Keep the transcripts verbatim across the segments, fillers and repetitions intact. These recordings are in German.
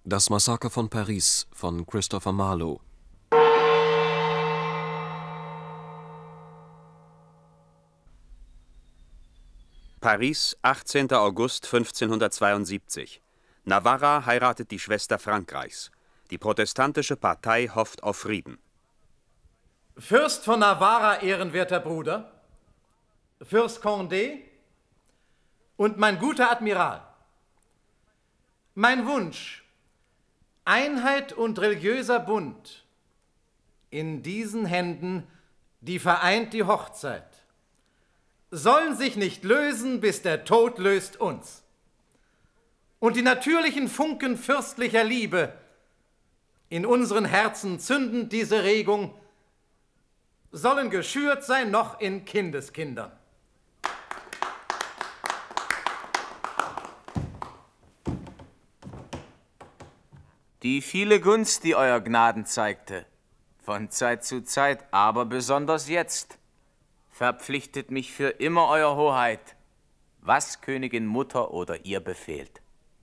Das Massaker von Paris von Christopher Marlowe. Paris, achtzehnter August fünfzehnhundertzweiundsiebzig. Navarra heiratet die Schwester Frankreichs. Die protestantische Partei hofft auf Frieden. Fürst von Navarra, ehrenwerter Bruder, Fürst Condé und mein guter Admiral. Mein Wunsch, Einheit und religiöser Bund, in diesen Händen, die vereint die Hochzeit, sollen sich nicht lösen, bis der Tod löst uns. Und die natürlichen Funken fürstlicher Liebe in unseren Herzen zündend diese Regung, sollen geschürt sein noch in Kindeskindern. Die viele Gunst, die euer Gnaden zeigte, von Zeit zu Zeit, aber besonders jetzt, verpflichtet mich für immer euer Hoheit, was Königin Mutter oder ihr befehlt.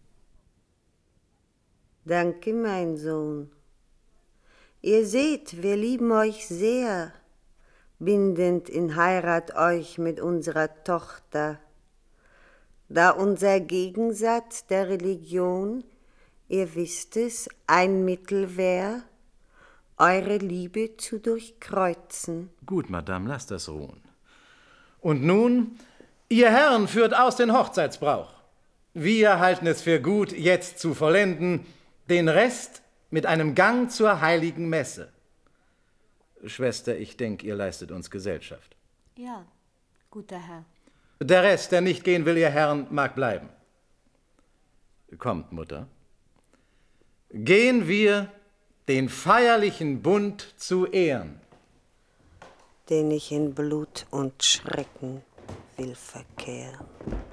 Danke, mein Sohn. Ihr seht, wir lieben euch sehr, bindend in Heirat euch mit unserer Tochter, da unser Gegensatz der Religion, ihr wisst es, ein Mittel wär, eure Liebe zu durchkreuzen. Gut, Madame, lasst das ruhen. Und nun, ihr Herren führt aus den Hochzeitsbrauch. Wir halten es für gut, jetzt zu vollenden, den Rest mit einem Gang zur heiligen Messe. Schwester, ich denke, ihr leistet uns Gesellschaft. Ja, guter Herr. Der Rest, der nicht gehen will, ihr Herren, mag bleiben. Kommt, Mutter. Gehen wir den feierlichen Bund zu ehren, den ich in Blut und Schrecken will verkehren.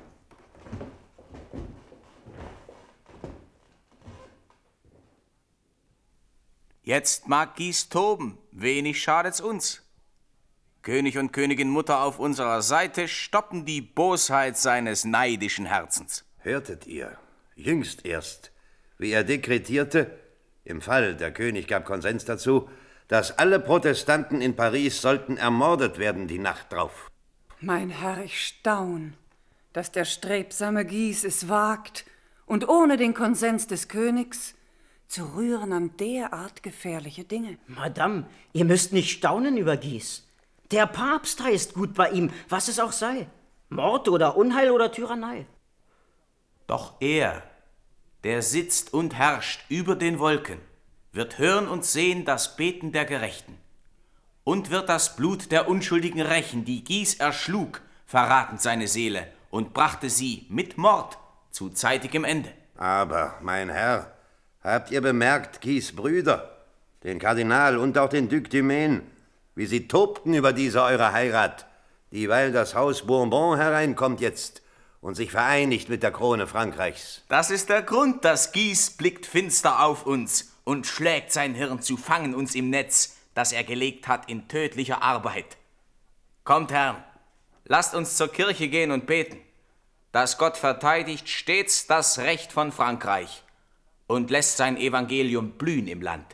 Jetzt mag Guise toben, wenig schadet's uns. König und Königin Mutter auf unserer Seite stoppen die Bosheit seines neidischen Herzens. Hörtet ihr, jüngst erst, wie er dekretierte, im Fall, der König gab Konsens dazu, dass alle Protestanten in Paris sollten ermordet werden die Nacht drauf. Mein Herr, ich staun, dass der strebsame Guise es wagt und ohne den Konsens des Königs zu rühren an derart gefährliche Dinge. Madame, ihr müsst nicht staunen über Guise. Der Papst heißt gut bei ihm, was es auch sei. Mord oder Unheil oder Tyrannei. Doch er, der sitzt und herrscht über den Wolken, wird hören und sehen das Beten der Gerechten und wird das Blut der Unschuldigen rächen, die Guise erschlug, verratend seine Seele und brachte sie mit Mord zu zeitigem Ende. Aber, mein Herr, habt ihr bemerkt, Guise' Brüder, den Kardinal und auch den Duc du Maine, wie sie tobten über diese eure Heirat, dieweil das Haus Bourbon hereinkommt jetzt und sich vereinigt mit der Krone Frankreichs? Das ist der Grund, dass Guise blickt finster auf uns und schlägt sein Hirn zu fangen uns im Netz, das er gelegt hat in tödlicher Arbeit. Kommt, Herren, lasst uns zur Kirche gehen und beten, dass Gott verteidigt stets das Recht von Frankreich und lässt sein Evangelium blühen im Land.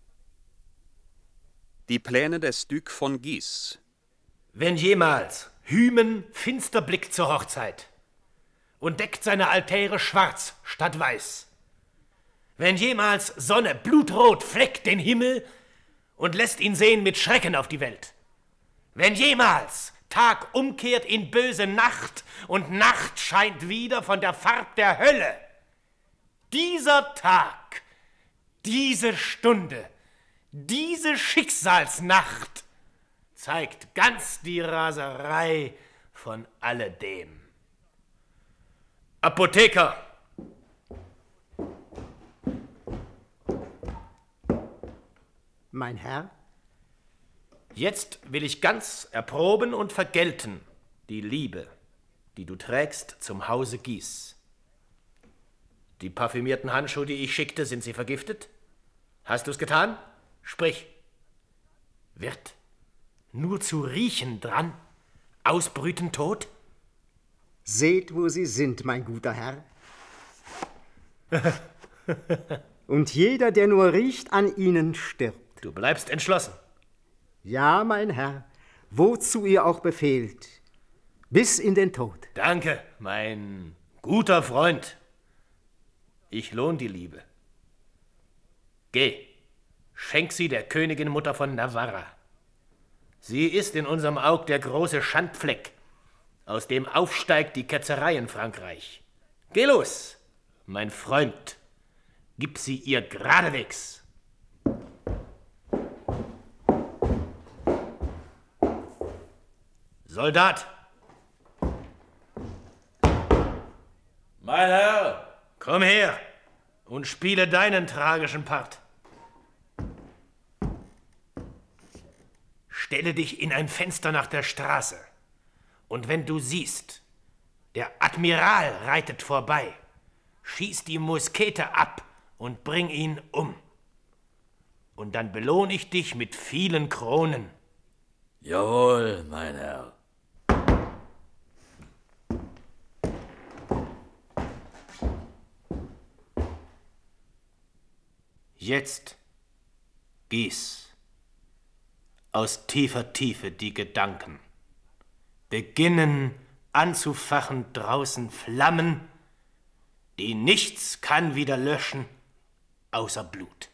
Die Pläne des Duc von Guise. Wenn jemals Hymen finster blickt zur Hochzeit und deckt seine Altäre schwarz statt weiß, wenn jemals Sonne blutrot fleckt den Himmel und lässt ihn sehen mit Schrecken auf die Welt, wenn jemals Tag umkehrt in böse Nacht und Nacht scheint wieder von der Farb der Hölle, dieser Tag, diese Stunde, diese Schicksalsnacht zeigt ganz die Raserei von alledem. Apotheker! Mein Herr? Jetzt will ich ganz erproben und vergelten die Liebe, die du trägst zum Hause Guise. Die parfümierten Handschuhe, die ich schickte, sind sie vergiftet? Hast du's getan? Sprich. Wird nur zu riechen dran ausbrüten Tod? Seht, wo sie sind, mein guter Herr. Und jeder, der nur riecht, an ihnen stirbt. Du bleibst entschlossen. Ja, mein Herr, wozu ihr auch befehlt. Bis in den Tod. Danke, mein guter Freund. Ich lohn die Liebe. Geh, schenk sie der Königin Mutter von Navarra. Sie ist in unserem Aug der große Schandfleck, aus dem aufsteigt die Ketzerei in Frankreich. Geh los, mein Freund, gib sie ihr geradewegs. Soldat! Mein Herr! Komm her und spiele deinen tragischen Part. Stelle dich in ein Fenster nach der Straße. Und wenn du siehst, der Admiral reitet vorbei, schieß die Muskete ab und bring ihn um. Und dann belohne ich dich mit vielen Kronen. Jawohl, mein Herr. Jetzt gieß aus tiefer Tiefe die Gedanken, beginnen anzufachen draußen Flammen, die nichts kann wieder löschen, außer Blut.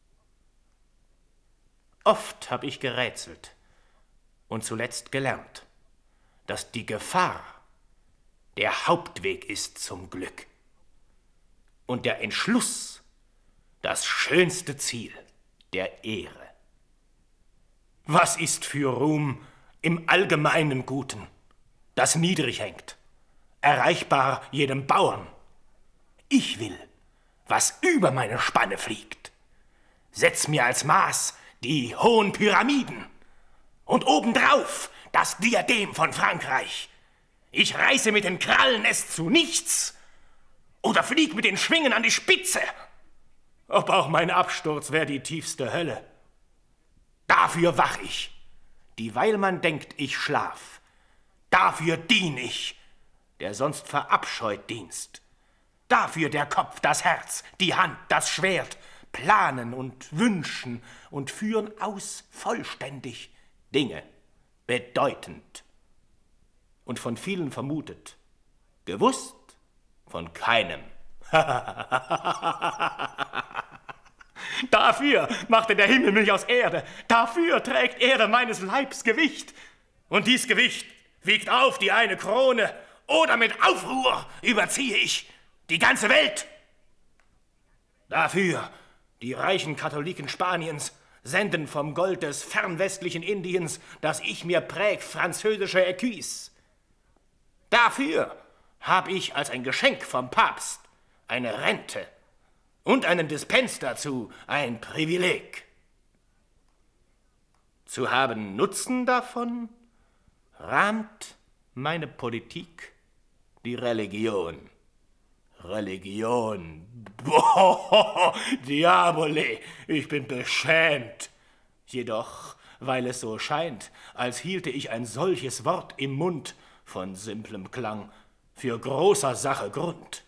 Oft hab ich gerätselt und zuletzt gelernt, dass die Gefahr der Hauptweg ist zum Glück und der Entschluss das schönste Ziel der Ehre. Was ist für Ruhm im allgemeinen Guten, das niedrig hängt, erreichbar jedem Bauern? Ich will, was über meine Spanne fliegt. Setz mir als Maß die hohen Pyramiden und obendrauf das Diadem von Frankreich. Ich reiße mit den Krallen es zu nichts oder flieg mit den Schwingen an die Spitze. Ob auch mein Absturz wär die tiefste Hölle. Dafür wach ich, dieweil man denkt, ich schlaf. Dafür dien ich, der sonst verabscheut Dienst. Dafür der Kopf, das Herz, die Hand, das Schwert, planen und wünschen und führen aus vollständig Dinge, bedeutend. Und von vielen vermutet, gewusst von keinem. Dafür machte der Himmel mich aus Erde, dafür trägt Erde meines Leibs Gewicht. Und dies Gewicht wiegt auf die eine Krone, oder mit Aufruhr überziehe ich die ganze Welt. Dafür die reichen Katholiken Spaniens senden vom Gold des fernwestlichen Indiens, das ich mir präg, französische Écus. Dafür hab ich als ein Geschenk vom Papst eine Rente und einen Dispens dazu, ein Privileg. Zu haben Nutzen davon rahmt meine Politik die Religion. Religion. Boah, Diabole, ich bin beschämt. Jedoch, weil es so scheint, als hielte ich ein solches Wort im Mund von simplem Klang für großer Sache Grund.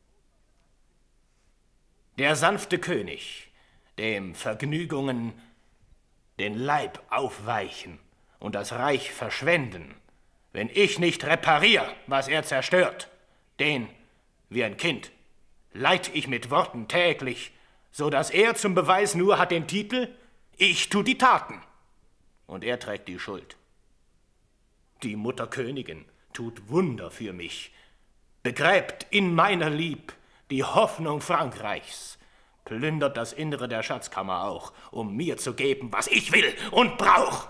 Der sanfte König, dem Vergnügungen den Leib aufweichen und das Reich verschwenden, wenn ich nicht reparier, was er zerstört, den, wie ein Kind, leit ich mit Worten täglich, so dass er zum Beweis nur hat den Titel, ich tu die Taten, und er trägt die Schuld. Die Mutterkönigin tut Wunder für mich, begräbt in meiner Lieb die Hoffnung Frankreichs, plündert das Innere der Schatzkammer auch, um mir zu geben, was ich will und brauch.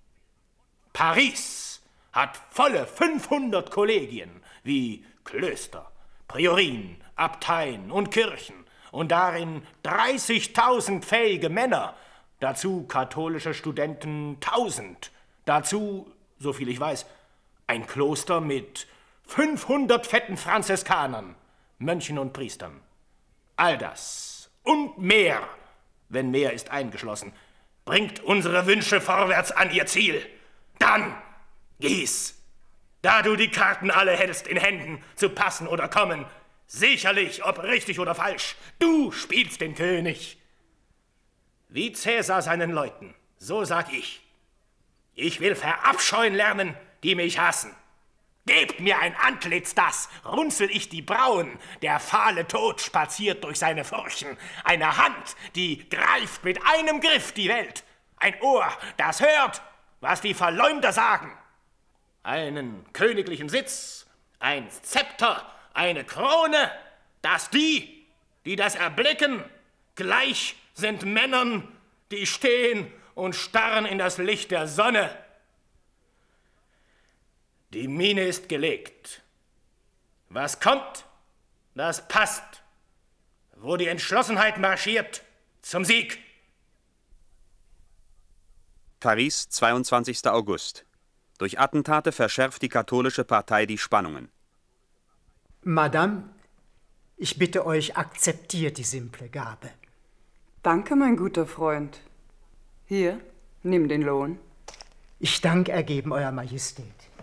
Paris hat volle fünfhundert Kollegien, wie Klöster, Priorien, Abteien und Kirchen, und darin dreißigtausend fähige Männer, dazu katholische Studenten tausend, dazu, soviel ich weiß, ein Kloster mit fünfhundert fetten Franziskanern, Mönchen und Priestern. All das und mehr, wenn mehr ist eingeschlossen, bringt unsere Wünsche vorwärts an ihr Ziel. Dann gieß, da du die Karten alle hältst in Händen, zu passen oder kommen, Sicherlich, ob richtig oder falsch, du spielst den König. Wie Cäsar seinen Leuten, so sag ich. Ich will verabscheuen lernen, die mich hassen. Gebt mir ein Antlitz, das runzel ich die Brauen. Der fahle Tod spaziert durch seine Furchen. Eine Hand, die greift mit einem Griff die Welt. Ein Ohr, das hört, was die Verleumder sagen. Einen königlichen Sitz, ein Zepter, eine Krone, dass die, die das erblicken, gleich sind Männern, die stehen und starren in das Licht der Sonne. Die Mine ist gelegt. Was kommt, das passt. Wo die Entschlossenheit marschiert, zum Sieg. Paris, zweiundzwanzigster August. Durch Attentate verschärft die katholische Partei die Spannungen. Madame, ich bitte euch, akzeptiert die simple Gabe. Danke, mein guter Freund. Hier, nimm den Lohn. Ich Dank ergeben, Euer Majestät.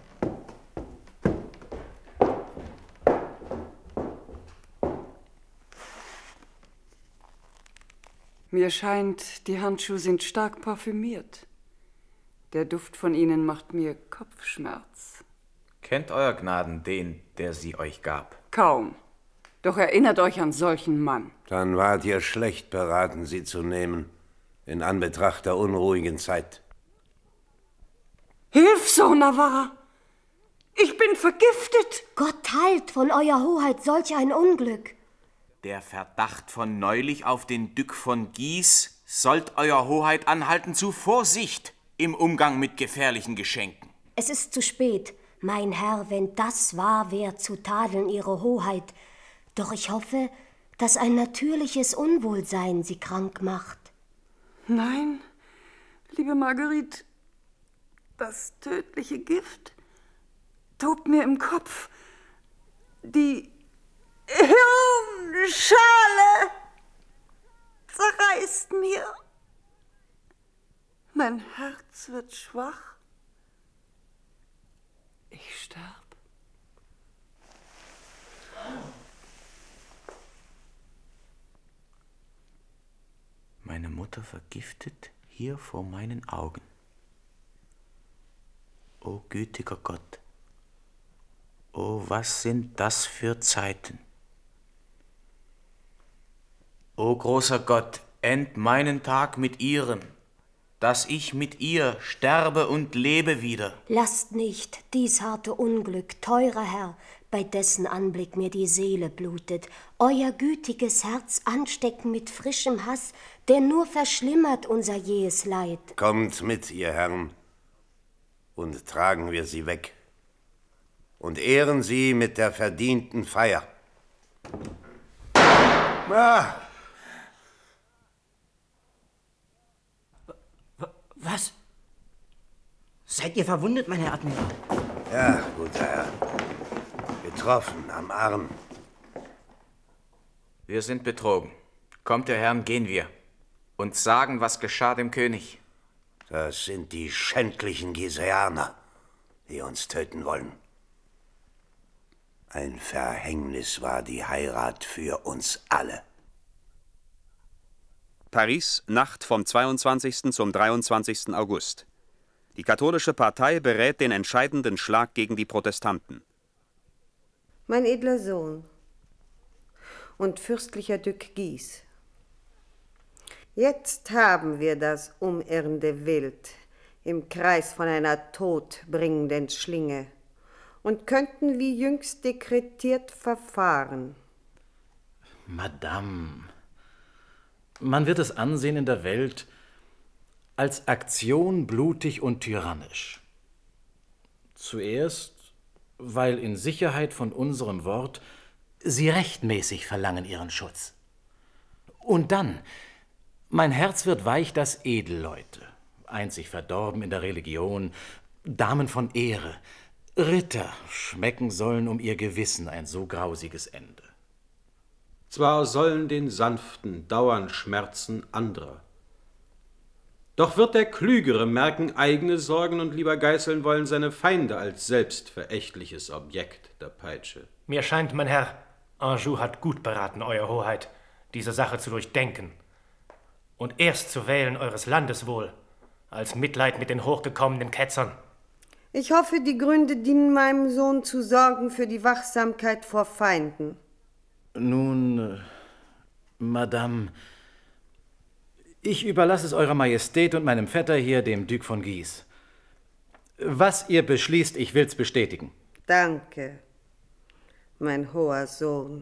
Mir scheint, die Handschuhe sind stark parfümiert. Der Duft von ihnen macht mir Kopfschmerz. Kennt Euer Gnaden den, der sie euch gab? Kaum. Doch erinnert euch an solchen Mann. Dann wart ihr schlecht beraten, sie zu nehmen, in Anbetracht der unruhigen Zeit. Hilf, Sohn Navarra! Ich bin vergiftet! Gott heilt von Euer Hoheit solch ein Unglück. Der Verdacht von neulich auf den Duc von Guise sollt Euer Hoheit anhalten zu Vorsicht im Umgang mit gefährlichen Geschenken. Es ist zu spät, mein Herr, wenn das wahr wär, zu tadeln Ihre Hoheit. Doch ich hoffe, dass ein natürliches Unwohlsein Sie krank macht. Nein, liebe Marguerite, das tödliche Gift tobt mir im Kopf. Die Hirnschale zerreißt mir. Mein Herz wird schwach. Ich sterb. Meine Mutter vergiftet hier vor meinen Augen. O gütiger Gott, o was sind das für Zeiten? O großer Gott, end meinen Tag mit ihrem, dass ich mit ihr sterbe und lebe wieder. Lasst nicht dies harte Unglück, teurer Herr, bei dessen Anblick mir die Seele blutet, euer gütiges Herz anstecken mit frischem Hass, der nur verschlimmert unser jähes Leid. Kommt mit, ihr Herren, und tragen wir sie weg und ehren sie mit der verdienten Feier. Ah! Was? Seid ihr verwundet, mein Herr Admiral? Ja, guter Herr. Getroffen am Arm. Wir sind betrogen. Kommt, ihr Herren, gehen wir. Und sagen, was geschah dem König. Das sind die schändlichen Giseaner, die uns töten wollen. Ein Verhängnis war die Heirat für uns alle. Paris, Nacht vom zweiundzwanzigsten zum dreiundzwanzigsten August. Die katholische Partei berät den entscheidenden Schlag gegen die Protestanten. Mein edler Sohn und fürstlicher Duc Guise, jetzt haben wir das umirrende Wild im Kreis von einer todbringenden Schlinge und könnten wie jüngst dekretiert verfahren. Madame, man wird es ansehen in der Welt als Aktion blutig und tyrannisch. Zuerst, weil in Sicherheit von unserem Wort Sie rechtmäßig verlangen Ihren Schutz. Und dann, mein Herz wird weich, dass Edelleute, einzig verdorben in der Religion, Damen von Ehre, Ritter schmecken sollen um ihr Gewissen ein so grausiges Ende. Zwar sollen den Sanften dauern Schmerzen anderer, doch wird der Klügere merken eigene Sorgen und lieber geißeln wollen seine Feinde als selbstverächtliches Objekt der Peitsche. Mir scheint, mein Herr, Anjou hat gut beraten, Euer Hoheit, diese Sache zu durchdenken und erst zu wählen eures Landes wohl, als Mitleid mit den hochgekommenen Ketzern. Ich hoffe, die Gründe dienen meinem Sohn zu sorgen für die Wachsamkeit vor Feinden. Nun, äh, Madame, ich überlasse es Eurer Majestät und meinem Vetter hier, dem Duc von Guise. Was ihr beschließt, ich will's bestätigen. Danke, mein hoher Sohn.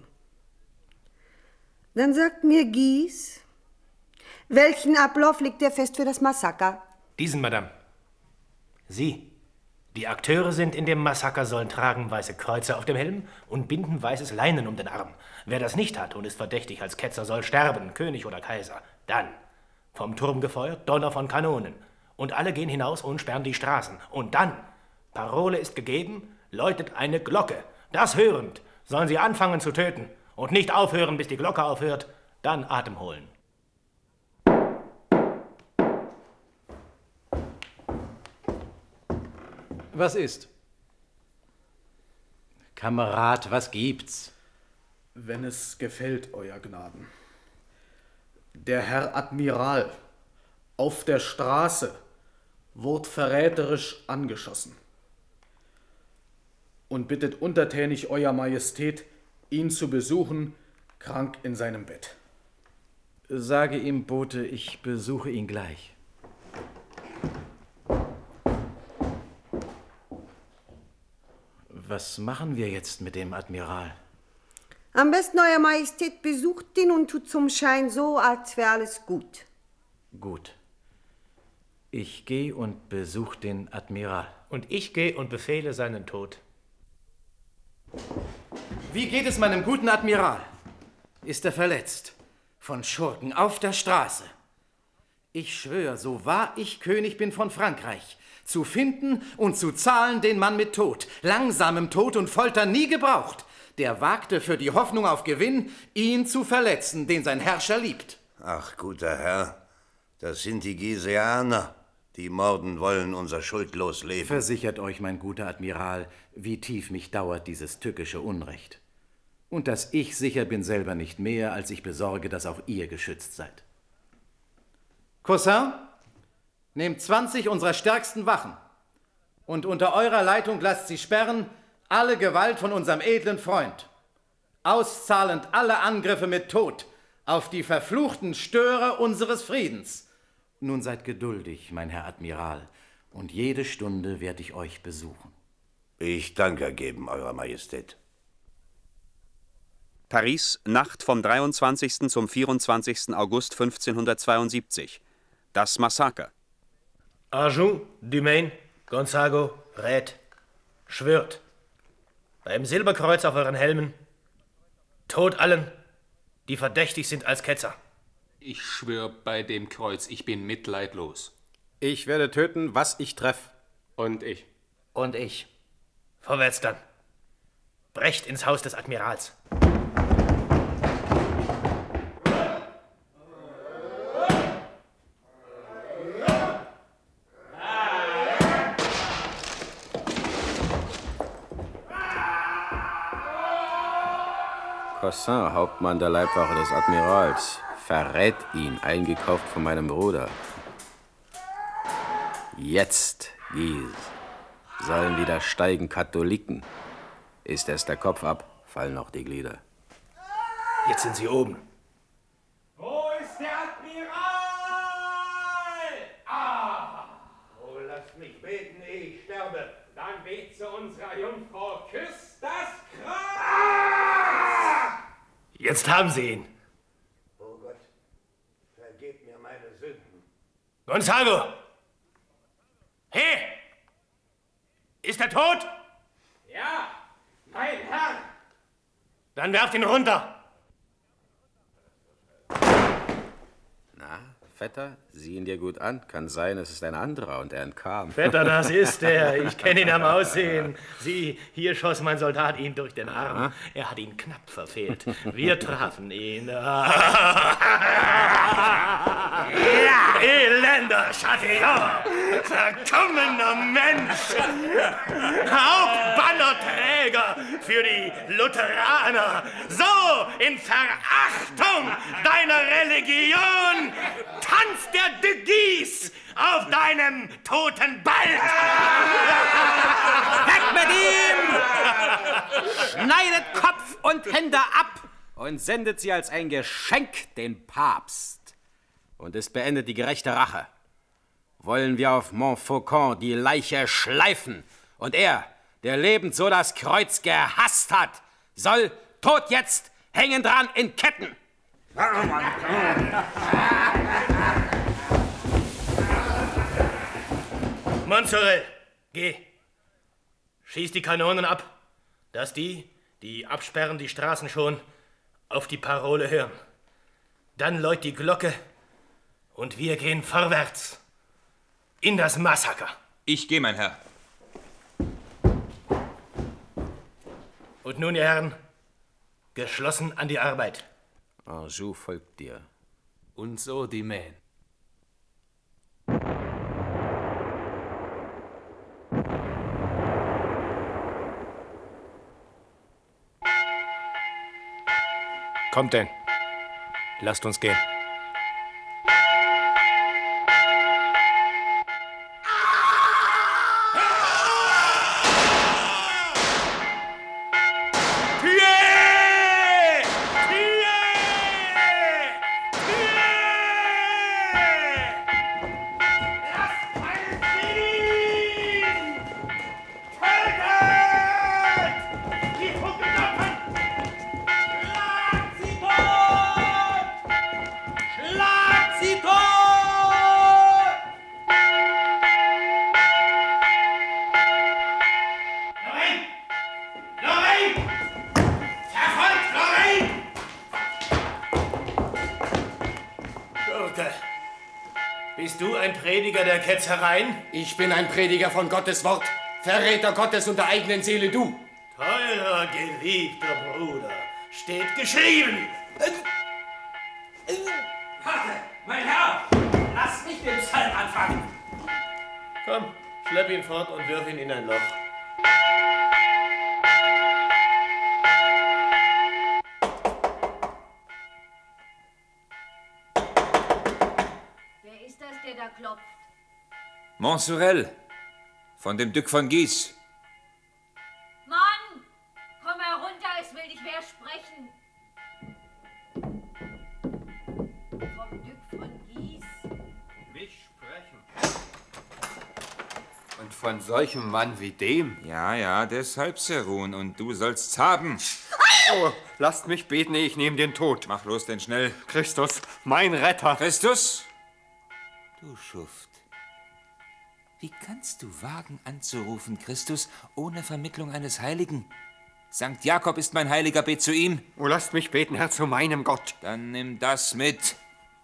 Dann sagt mir Guise, welchen Ablauf legt ihr fest für das Massaker? Diesen, Madame. Sie, die Akteure sind in dem Massaker, sollen tragen weiße Kreuze auf dem Helm und binden weißes Leinen um den Arm. Wer das nicht hat und ist verdächtig als Ketzer, soll sterben, König oder Kaiser. Dann, vom Turm gefeuert, Donner von Kanonen. Und alle gehen hinaus und sperren die Straßen. Und dann, Parole ist gegeben, läutet eine Glocke. Das hörend, sollen sie anfangen zu töten. Und nicht aufhören, bis die Glocke aufhört, dann Atem holen. Was ist? Kamerad, was gibt's? Wenn es gefällt, Euer Gnaden. Der Herr Admiral auf der Straße wurde verräterisch angeschossen und bittet untertänig Euer Majestät, ihn zu besuchen, krank in seinem Bett. Sage ihm, Bote, ich besuche ihn gleich. Was machen wir jetzt mit dem Admiral? Am besten, Euer Majestät besucht ihn und tut zum Schein so, als wäre alles gut. Gut. Ich gehe und besuche den Admiral. Und ich gehe und befehle seinen Tod. Wie geht es meinem guten Admiral? Ist er verletzt? Von Schurken auf der Straße. Ich schwöre, so wahr ich König bin von Frankreich, zu finden und zu zahlen den Mann mit Tod, langsamem Tod und Folter nie gebraucht, der wagte für die Hoffnung auf Gewinn, ihn zu verletzen, den sein Herrscher liebt. Ach, guter Herr, das sind die Giseaner, die morden wollen unser schuldlos Leben. Versichert euch, mein guter Admiral, wie tief mich dauert dieses tückische Unrecht. Und dass ich sicher bin selber nicht mehr, als ich besorge, dass auch ihr geschützt seid. Cousin, nehmt zwanzig unserer stärksten Wachen und unter eurer Leitung lasst sie sperren alle Gewalt von unserem edlen Freund, auszahlend alle Angriffe mit Tod auf die verfluchten Störer unseres Friedens. Nun seid geduldig, mein Herr Admiral, und jede Stunde werde ich euch besuchen. Ich Dank ergeben, Eurer Majestät. Paris, Nacht vom dreiundzwanzigsten zum vierundzwanzigsten August fünfzehnhundertzweiundsiebzig. Das Massaker. Anjou, Dumaine, Gonzago, Red, schwört beim Silberkreuz auf euren Helmen, Tod allen, die verdächtig sind als Ketzer. Ich schwör bei dem Kreuz, ich bin mitleidlos. Ich werde töten, was ich treff. Und ich. Und ich. Vorwärts dann. Brecht ins Haus des Admirals. Cossin, Hauptmann der Leibwache des Admirals, verrät ihn, eingekauft von meinem Bruder. Jetzt, Guise, sollen wieder steigen Katholiken. Ist erst der Kopf ab, fallen auch die Glieder. Jetzt sind sie oben. Wo ist der Admiral? Ah! Oh, lasst mich beten, ehe ich sterbe. Dann bet zu unserer Jungfrau, küsst das Kreuz! Ah! Jetzt haben sie ihn. Oh Gott, vergib mir meine Sünden. Gonzago! Hey! Ist er tot? Ja, mein Herr! Dann werft ihn runter! Na, Vetter, sieh ihn dir gut an. Kann sein, es ist ein anderer und er entkam. Vetter, das ist er. Ich kenne ihn am Aussehen. Sieh, hier schoss mein Soldat ihn durch den Arm. Aha. Er hat ihn knapp verfehlt. Wir trafen ihn. Ja. Elender! Chatillon, verkommener Mensch, Hauptbannerträger für die Lutheraner, so in Verachtung deiner Religion tanzt der de Guise auf deinem toten Ball. Weg mit ihm! Schneidet Kopf und Hände ab und sendet sie als ein Geschenk den Papst. Und es beendet die gerechte Rache. Wollen wir auf Montfaucon die Leiche schleifen und er, der lebend so das Kreuz gehasst hat, soll tot jetzt hängen dran in Ketten. Montsorel, geh. Schieß die Kanonen ab, dass die, die absperren die Straßen schon, auf die Parole hören. Dann läut die Glocke und wir gehen vorwärts in das Massaker. Ich gehe, mein Herr. Und nun, ihr Herren, geschlossen an die Arbeit. Anjou folgt dir. Und so die Mähen. Kommt denn. Lasst uns gehen. Bist du ein Prediger der Ketzereien? Ich bin ein Prediger von Gottes Wort. Verräter Gottes und der eigenen Seele, du. Teurer, geliebter Bruder, steht geschrieben. Warte, mein Herr! Lass mich den Psalm anfangen! Komm, schlepp ihn fort und wirf ihn in ein Loch. Wer ist das, der da klopft? Montsorel, von dem Duc von Guise. Mann! Komm herunter, es will dich wer sprechen. Vom Duc von Guise. Mich sprechen. Und von solchem Mann wie dem? Ja, ja, deshalb, Serun, und du sollst's haben. Oh, lasst mich beten, ich nehme den Tod. Mach los denn schnell. Christus, mein Retter. Christus? Du Schuft. Wie kannst du wagen anzurufen, Christus, ohne Vermittlung eines Heiligen? Sankt Jakob ist mein Heiliger, bet zu ihm. Oh, lasst mich beten, Herr, zu meinem Gott. Dann nimm das mit.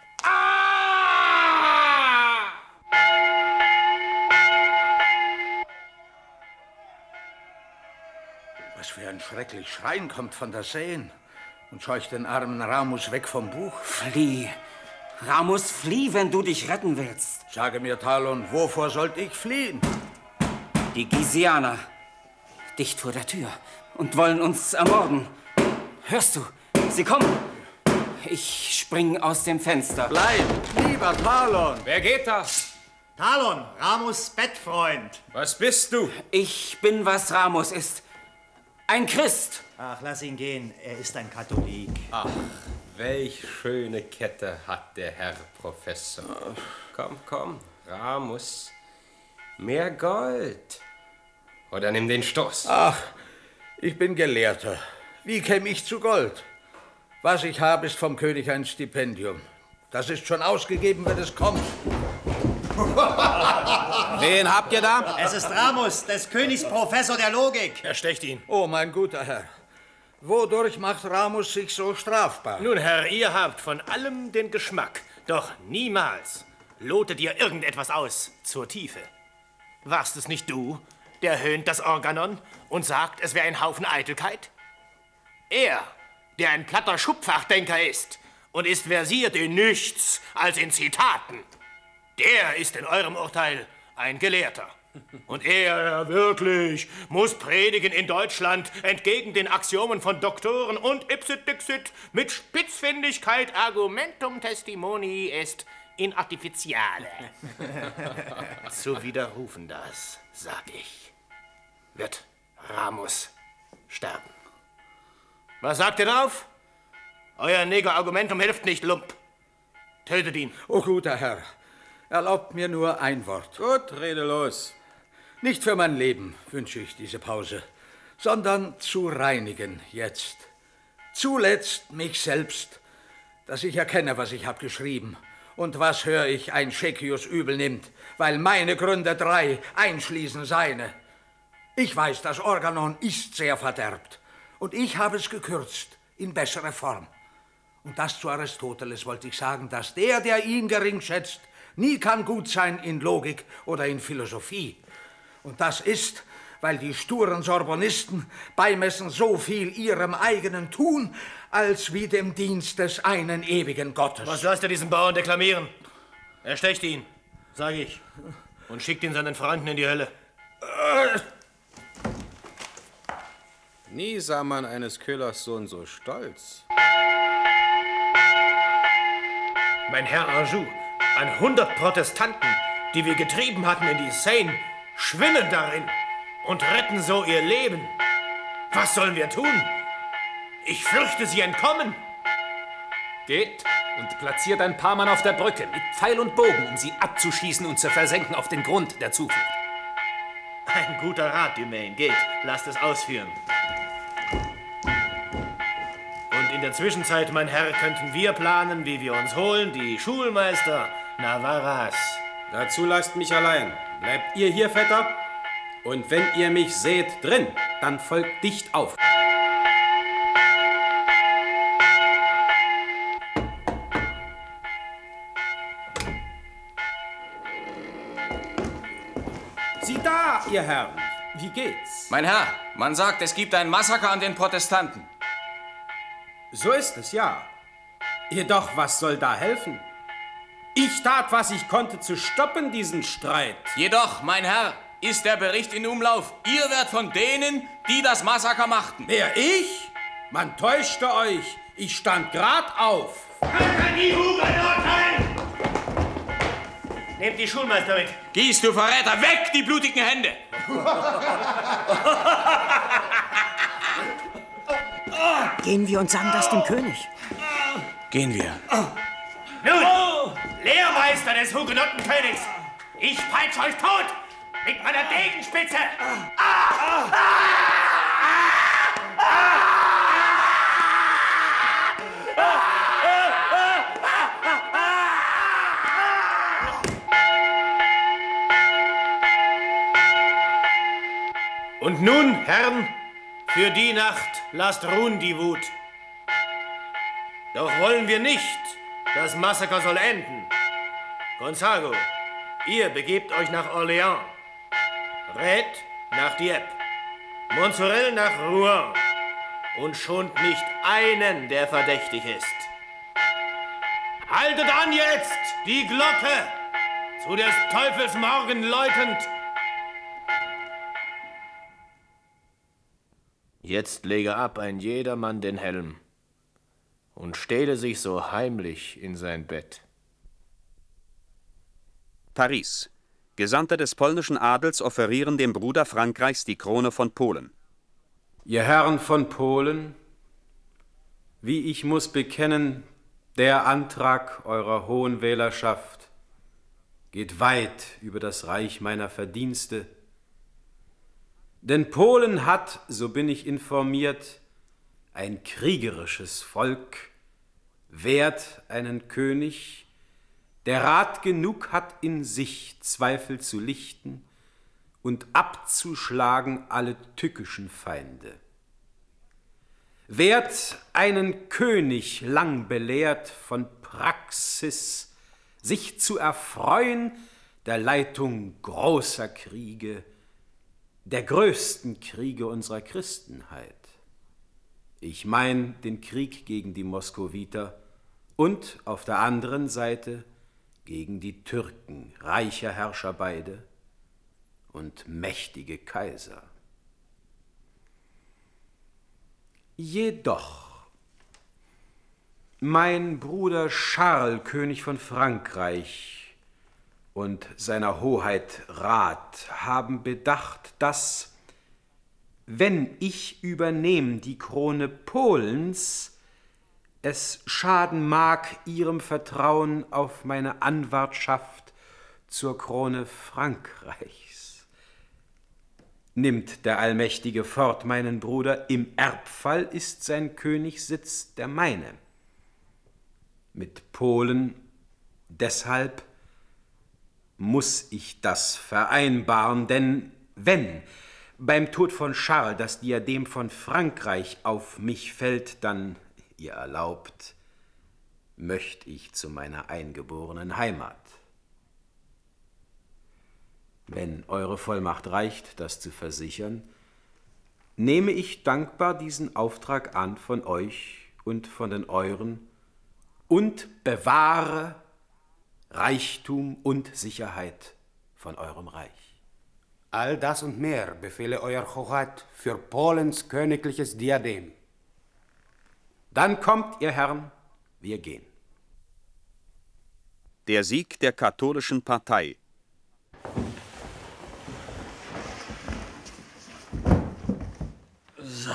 Was für ein schrecklich Schreien kommt von der Seine und scheucht den armen Ramus weg vom Buch. Flieh. Ramus, flieh, wenn du dich retten willst. Sage mir, Talon, wovor sollte ich fliehen? Die Gisianer, dicht vor der Tür und wollen uns ermorden. Hörst du? Sie kommen. Ich spring aus dem Fenster. Bleib, lieber Talon. Wer geht da? Talon, Ramus' Bettfreund. Was bist du? Ich bin, was Ramus ist. Ein Christ. Ach, lass ihn gehen. Er ist ein Katholik. Ach, welch schöne Kette hat der Herr Professor. Komm, komm, Ramus. Mehr Gold. Oder nimm den Stoß. Ach, ich bin Gelehrter. Wie käme ich zu Gold? Was ich habe, ist vom König ein Stipendium. Das ist schon ausgegeben, wenn es kommt. Wen habt ihr da? Es ist Ramus, des Königs Professor der Logik. Er stecht ihn. Oh, mein guter Herr. Wodurch macht Ramus sich so strafbar? Nun, Herr, ihr habt von allem den Geschmack. Doch niemals lotet ihr irgendetwas aus zur Tiefe. Warst es nicht du, der höhnt das Organon und sagt, es wäre ein Haufen Eitelkeit? Er, der ein platter Schubfachdenker ist und ist versiert in nichts als in Zitaten. der ist in eurem Urteil ein Gelehrter. Und er wirklich muss predigen in Deutschland entgegen den Axiomen von Doktoren und Ipsit Dixit mit Spitzfindigkeit Argumentum testimoni est in artificiale. Zu widerrufen das, sag ich, wird Ramus sterben. Was sagt ihr drauf? Euer Neger-Argumentum hilft nicht, Lump. Tötet ihn. O guter Herr, erlaubt mir nur ein Wort. Gut, rede los. Nicht für mein Leben wünsche ich diese Pause, sondern zu reinigen jetzt. Zuletzt mich selbst, dass ich erkenne, was ich habe geschrieben. Und was höre ich ein Schekius übel nimmt, weil meine Gründe drei einschließen seine. Ich weiß, das Organon ist sehr verderbt. Und ich habe es gekürzt in bessere Form. Und das zu Aristoteles wollte ich sagen, dass der, der ihn gering schätzt, nie kann gut sein in Logik oder in Philosophie. Und das ist, weil die sturen Sorbonisten beimessen so viel ihrem eigenen Tun, als wie dem Dienst des einen ewigen Gottes. Was lasst ihr diesen Bauern deklamieren? Erstecht ihn, sag ich, und schickt ihn seinen Freunden in die Hölle. Nie sah man eines Köhlers Sohn so stolz. Mein Herr Anjou, an hundert Protestanten, die wir getrieben hatten in die Seine, schwimmen darin und retten so ihr Leben. Was sollen wir tun? Ich fürchte, sie entkommen. Geht und platziert ein paar Mann auf der Brücke mit Pfeil und Bogen, um sie abzuschießen und zu versenken auf den Grund der Zuflucht. Ein guter Rat, Dumaine. Geht, lasst es ausführen. Und in der Zwischenzeit, mein Herr, könnten wir planen, wie wir uns holen, die Schulmeister Navarras. Dazu lasst mich allein. Bleibt ihr hier, Vetter? Und wenn ihr mich seht drin, dann folgt dicht auf. Sie da, ihr Herren. Wie geht's? Mein Herr, man sagt, es gibt ein Massaker an den Protestanten. So ist es, ja. Jedoch, was soll da helfen? Ich tat, was ich konnte, zu stoppen, diesen Streit. Jedoch, mein Herr, ist der Bericht in Umlauf. Ihr werdet von denen, die das Massaker machten. Wer, ich? Man täuschte euch. Ich stand grad auf. Die Hugenotten! Nehmt die Schulmeister mit. Gieß, du Verräter, weg die blutigen Hände! Gehen wir und sagen das dem König. Gehen wir. Nun, Lehrmeister des Hugenottenkönigs, ich peitsche euch tot mit meiner Degenspitze. Und nun, Herren, für die Nacht lasst ruhen die Wut. Doch wollen wir nicht, das Massaker soll enden. Gonzago, ihr begebt euch nach Orléans. Red nach Dieppe. Montsorel nach Rouen. Und schont nicht einen, der verdächtig ist. Haltet an jetzt die Glocke, zu des Teufels Morgen läutend. Jetzt lege ab ein jedermann den Helm und stehle sich so heimlich in sein Bett. Paris. Gesandte des polnischen Adels offerieren dem Bruder Frankreichs die Krone von Polen. Ihr Herren von Polen, wie ich muss bekennen, der Antrag eurer hohen Wählerschaft geht weit über das Reich meiner Verdienste. Denn Polen hat, so bin ich informiert, ein kriegerisches Volk, wehrt einen König, der Rat genug hat, in sich Zweifel zu lichten und abzuschlagen alle tückischen Feinde. Wehrt einen König lang belehrt von Praxis, sich zu erfreuen der Leitung großer Kriege, der größten Kriege unserer Christenheit. Ich mein den Krieg gegen die Moskowiter und auf der anderen Seite gegen die Türken, reiche Herrscher beide und mächtige Kaiser. Jedoch, mein Bruder Charles, König von Frankreich, und seiner Hoheit Rat haben bedacht, dass, wenn ich übernehme die Krone Polens, es schaden mag ihrem Vertrauen auf meine Anwartschaft zur Krone Frankreichs. Nimmt der Allmächtige fort meinen Bruder, im Erbfall ist sein Königssitz der meine. Mit Polen deshalb muss ich das vereinbaren, denn wenn beim Tod von Charles das Diadem von Frankreich auf mich fällt, dann, ihr erlaubt, möcht ich zu meiner eingeborenen Heimat. Wenn eure Vollmacht reicht, das zu versichern, nehme ich dankbar diesen Auftrag an von euch und von den euren und bewahre Reichtum und Sicherheit von eurem Reich. All das und mehr befehle Euer Hoheit für Polens königliches Diadem. Dann kommt, ihr Herren, wir gehen. Der Sieg der katholischen Partei. So.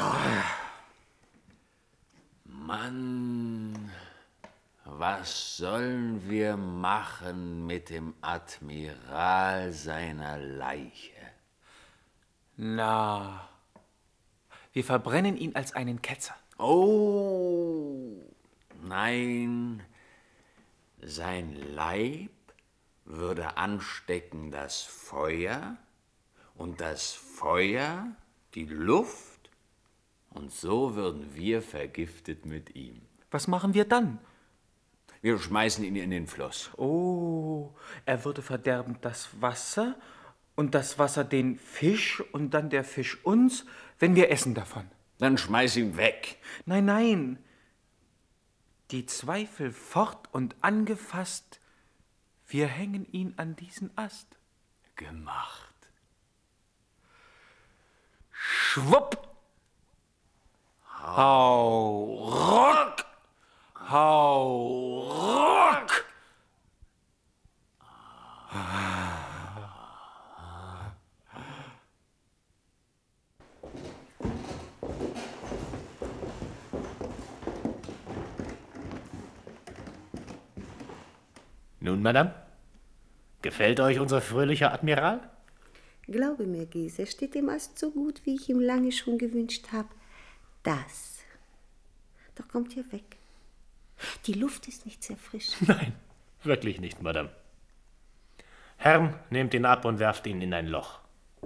Mann, was sollen wir machen mit dem Admiral seiner Leiche? Na, wir verbrennen ihn als einen Ketzer. Oh, nein, sein Leib würde anstecken das Feuer und das Feuer die Luft und so würden wir vergiftet mit ihm. Was machen wir dann? Wir schmeißen ihn in den Fluss. Oh, er würde verderben das Wasser und das Wasser den Fisch und dann der Fisch uns, wenn wir essen davon. Dann schmeiß ihn weg. Nein, nein. Die Zweifel fort und angefasst, wir hängen ihn an diesen Ast. Gemacht. Schwupp! Hau ruck! Hau ruck! Nun, Madame, gefällt euch unser fröhlicher Admiral? Glaube mir, Gies, er steht dem Ast so gut, wie ich ihm lange schon gewünscht habe. Das. Doch kommt ihr weg. Die Luft ist nicht sehr frisch. Nein, wirklich nicht, Madame. Herrn, nehmt ihn ab und werft ihn in ein Loch.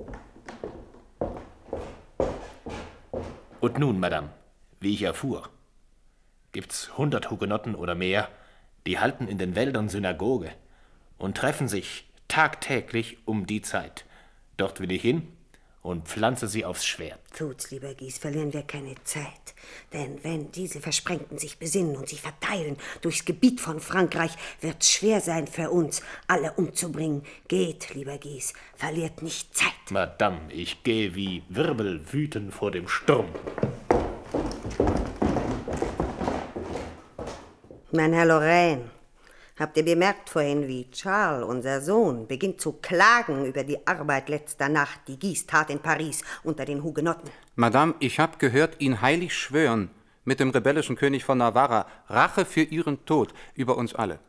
Und nun, Madame, wie ich erfuhr, gibt's hundert Hugenotten oder mehr, die halten in den Wäldern Synagoge und treffen sich tagtäglich um die Zeit. Dort will ich hin und pflanze sie aufs Schwert. Tut's, lieber Gies, verlieren wir keine Zeit. Denn wenn diese Versprengten sich besinnen und sich verteilen durchs Gebiet von Frankreich, wird's schwer sein für uns, alle umzubringen. Geht, lieber Gies, verliert nicht Zeit. Madame, ich gehe wie Wirbel wüten vor dem Sturm. Mein Herr Lorraine, habt ihr bemerkt vorhin, wie Charles, unser Sohn, beginnt zu klagen über die Arbeit letzter Nacht, die Guise tat in Paris unter den Hugenotten? Madame, ich hab gehört, ihn heilig schwören, mit dem rebellischen König von Navarra, Rache für ihren Tod über uns alle.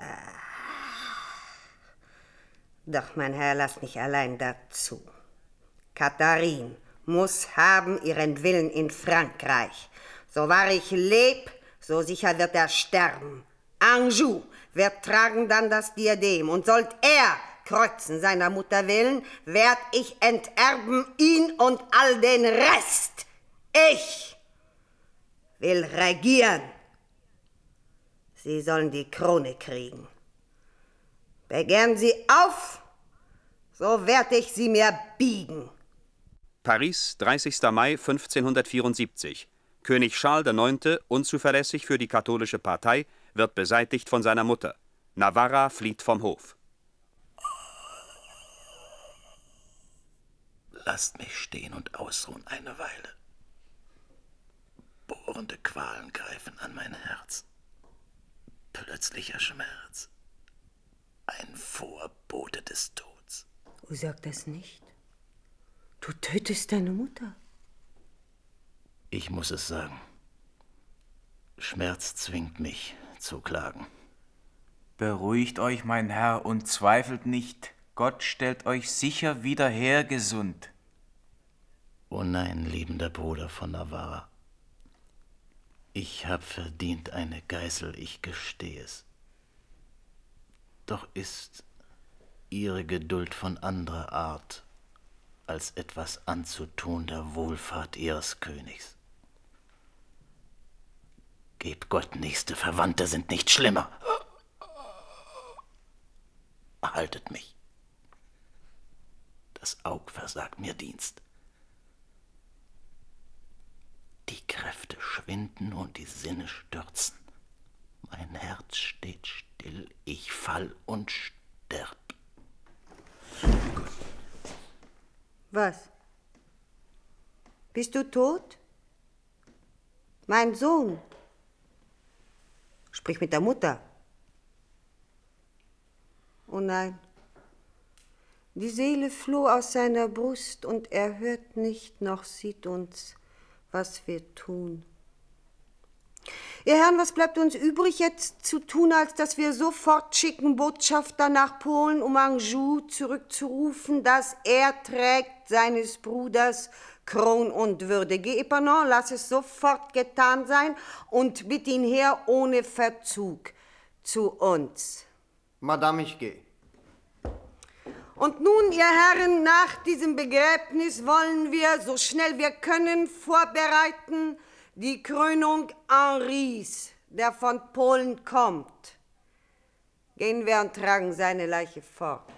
Doch, mein Herr, lasst mich allein dazu. Katharine muss haben ihren Willen in Frankreich. So wahr ich leb, so sicher wird er sterben. Anjou wird tragen dann das Diadem, und sollt er kreuzen seiner Mutter willen, werd ich enterben ihn und all den Rest. Ich will regieren. Sie sollen die Krone kriegen. Begehren Sie auf, so werd ich sie mir biegen. Paris, dreißigster Mai fünfzehnhundertvierundsiebzig. König Charles der Neunte, unzuverlässig für die katholische Partei, wird beseitigt von seiner Mutter. Navarra flieht vom Hof. Lasst mich stehen und ausruhen eine Weile. Bohrende Qualen greifen an mein Herz. Plötzlicher Schmerz. Ein Vorbote des Todes. Oh, sag das nicht. Du tötest deine Mutter. Ich muss es sagen. Schmerz zwingt mich zu klagen. Beruhigt euch, mein Herr, und zweifelt nicht. Gott stellt euch sicher wieder her gesund. O nein, liebender Bruder von Navarra. Ich hab verdient eine Geißel, ich gesteh es. Doch ist ihre Geduld von anderer Art, als etwas anzutun der Wohlfahrt ihres Königs. Gebt Gott, nächste Verwandte sind nicht schlimmer. Erhaltet mich. Das Aug versagt mir Dienst. Die Kräfte schwinden und die Sinne stürzen. Mein Herz steht still, ich fall und sterb. Was? Bist du tot? Mein Sohn. Sprich mit der Mutter. Oh nein. Die Seele floh aus seiner Brust und er hört nicht noch sieht uns, was wir tun. Ihr Herren, was bleibt uns übrig jetzt zu tun, als dass wir sofort schicken Botschafter nach Polen, um Anjou zurückzurufen, dass er trägt seines Bruders Kron und Würde. Geh, Epernon, lass es sofort getan sein und bitt ihn her ohne Verzug zu uns. Madame, ich gehe. Und nun, ihr Herren, nach diesem Begräbnis wollen wir, so schnell wir können, vorbereiten die Krönung Henris, der von Polen kommt. Gehen wir und tragen seine Leiche fort.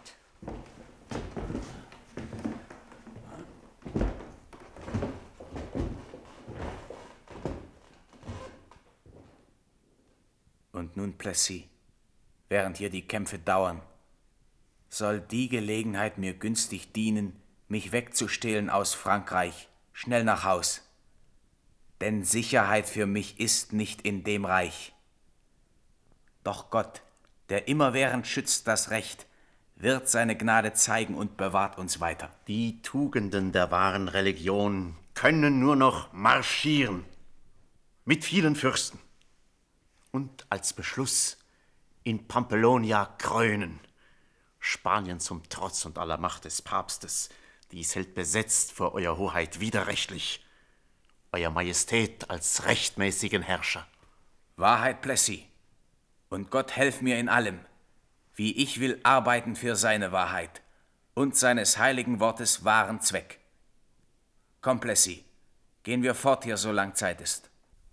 Und nun, Plessis, während hier die Kämpfe dauern, soll die Gelegenheit mir günstig dienen, mich wegzustehlen aus Frankreich, schnell nach Haus. Denn Sicherheit für mich ist nicht in dem Reich. Doch Gott, der immerwährend schützt das Recht, wird seine Gnade zeigen und bewahrt uns weiter. Die Tugenden der wahren Religion können nur noch marschieren, mit vielen Fürsten. Und als Beschluss in Pampelonia krönen. Spanien zum Trotz und aller Macht des Papstes, dies hält besetzt vor Euer Hoheit widerrechtlich, Euer Majestät als rechtmäßigen Herrscher. Wahrheit, Plessis, und Gott helf mir in allem, wie ich will arbeiten für seine Wahrheit und seines heiligen Wortes wahren Zweck. Komm, Plessis, gehen wir fort hier, so lang Zeit ist.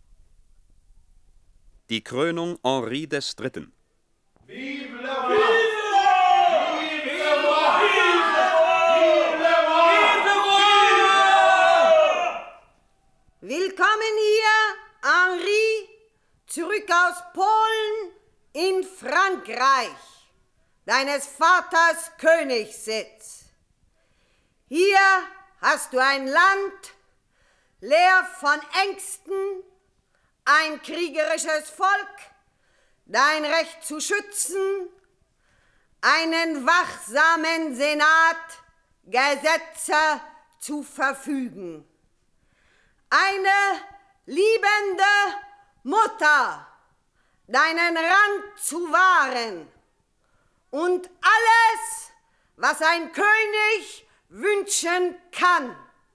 Die Krönung Henri des Dritten. Vive le roi! Vive le roi! Vive le roi! Vive le roi! Willkommen hier, Henri, zurück aus Polen in Frankreich, deines Vaters Königssitz. Hier hast du ein Land, leer von Ängsten, ein kriegerisches Volk, dein Recht zu schützen, einen wachsamen Senat, Gesetze zu verfügen. Eine liebende Mutter, deinen Rang zu wahren und alles, was ein König wünschen kann.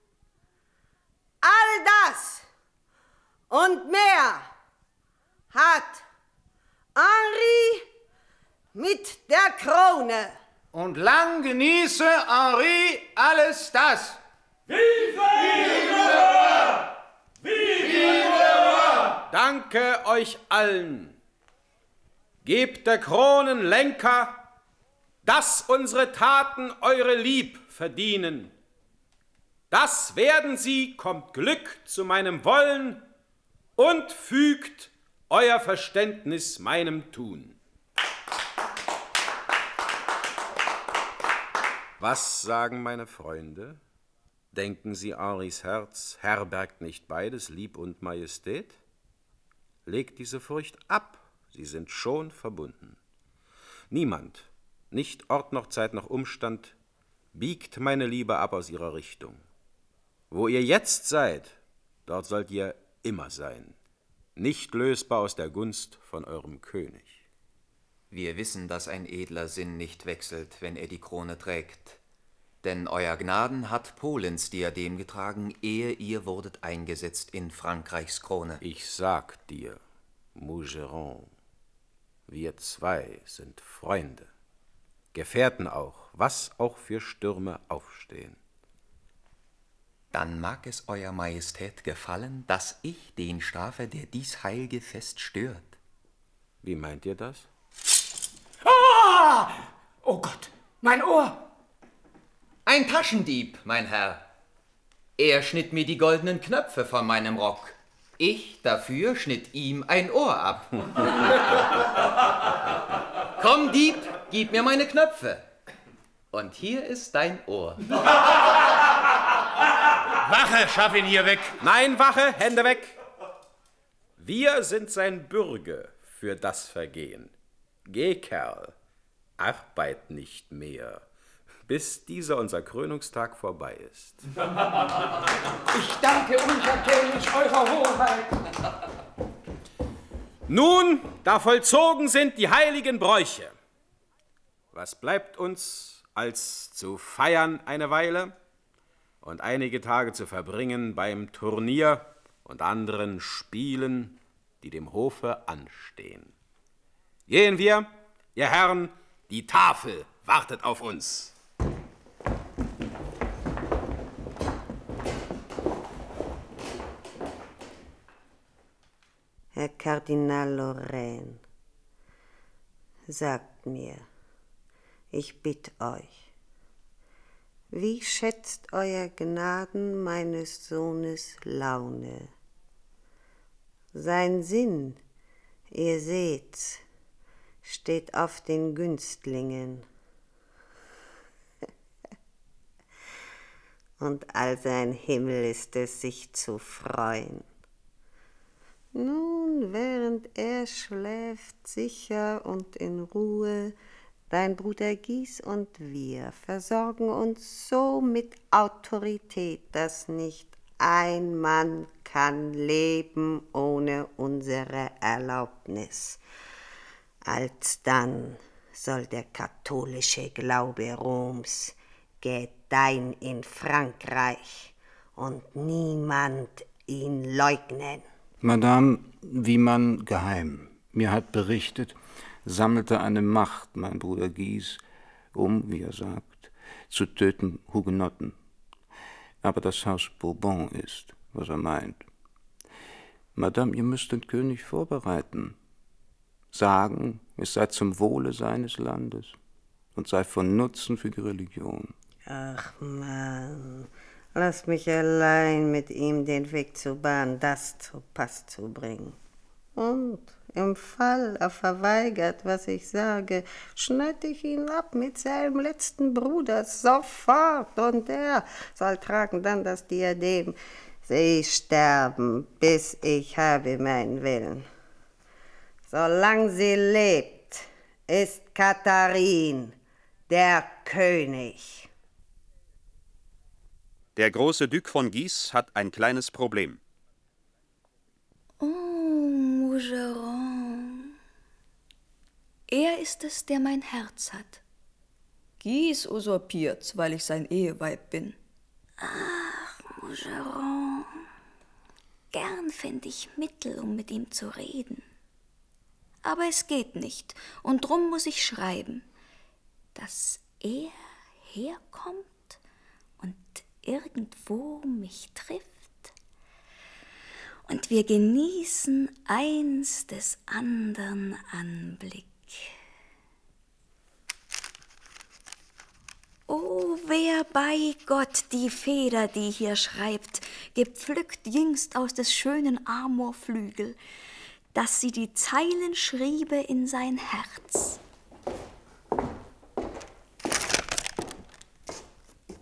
All das und mehr hat Henri mit der Krone. Und lang genieße Henri alles das. Vive le roi! Vive le roi! Danke euch allen. Gebt der Kronenlenker, dass unsere Taten eure Lieb verdienen. Das werden sie, kommt Glück zu meinem Wollen und fügt euer Verständnis meinem Tun. Was sagen meine Freunde? Denken Sie, Henris Herz herbergt nicht beides, Lieb und Majestät? Legt diese Furcht ab, sie sind schon verbunden. Niemand, nicht Ort noch Zeit noch Umstand, biegt meine Liebe ab aus ihrer Richtung. Wo ihr jetzt seid, dort sollt ihr immer sein, nicht lösbar aus der Gunst von eurem König. Wir wissen, dass ein edler Sinn nicht wechselt, wenn er die Krone trägt. Denn Euer Gnaden hat Polens Diadem getragen, ehe ihr wurdet eingesetzt in Frankreichs Krone. Ich sag dir, Mougeron, wir zwei sind Freunde, Gefährten auch, was auch für Stürme aufstehen. Dann mag es Euer Majestät gefallen, dass ich den strafe, der dies heilge Fest stört. Wie meint ihr das? Ah! Oh Gott, mein Ohr! Ein Taschendieb, mein Herr. Er schnitt mir die goldenen Knöpfe von meinem Rock. Ich dafür schnitt ihm ein Ohr ab. Komm, Dieb, gib mir meine Knöpfe. Und hier ist dein Ohr. Wache, schaff ihn hier weg! Nein, Wache, Hände weg! Wir sind sein Bürge für das Vergehen. Geh, Kerl, arbeit nicht mehr, bis dieser unser Krönungstag vorbei ist. Ich danke unverkennlich eurer Hoheit. Nun, da vollzogen sind die heiligen Bräuche, was bleibt uns, als zu feiern eine Weile und einige Tage zu verbringen beim Turnier und anderen Spielen, die dem Hofe anstehen. Gehen wir, ihr Herren, die Tafel wartet auf uns. Herr Kardinal Lorraine, sagt mir, ich bitt euch, wie schätzt Euer Gnaden meines Sohnes Laune? Sein Sinn, ihr seht's, steht auf den Günstlingen. Und all sein Himmel ist es, sich zu freuen. Nun, während er schläft, sicher und in Ruhe, dein Bruder Guise und wir versorgen uns so mit Autorität, dass nicht ein Mann kann leben ohne unsere Erlaubnis. Alsdann soll der katholische Glaube Roms gedeihen in Frankreich und niemand ihn leugnen. Madame Wiemann geheim mir hat berichtet, sammelte eine Macht, mein Bruder Guise, um, wie er sagt, zu töten Hugenotten. Aber das Haus Bourbon ist, was er meint. Madame, ihr müsst den König vorbereiten. Sagen, es sei zum Wohle seines Landes und sei von Nutzen für die Religion. Ach Mann, lass mich allein mit ihm den Weg zu Bahn, das zu Pass zu bringen. Und im Fall er verweigert, was ich sage, schneide ich ihn ab mit seinem letzten Bruder sofort, und er soll tragen dann das Diadem. Sie sterben, bis ich habe meinen Willen. Solange sie lebt, ist Katharin der König. Der große Duc von Guise hat ein kleines Problem. Oh, Mougeron. Er ist es, der mein Herz hat. Guise usurpiert's, weil ich sein Eheweib bin. Ach, Mougeron. Gern fänd ich Mittel, um mit ihm zu reden. Aber es geht nicht, und drum muss ich schreiben, dass er herkommt und irgendwo mich trifft, und wir genießen eins des andern Anblick. O, wer bei Gott die Feder, die hier schreibt, gepflückt jüngst aus des schönen Amorflügel, dass sie die Zeilen schriebe in sein Herz.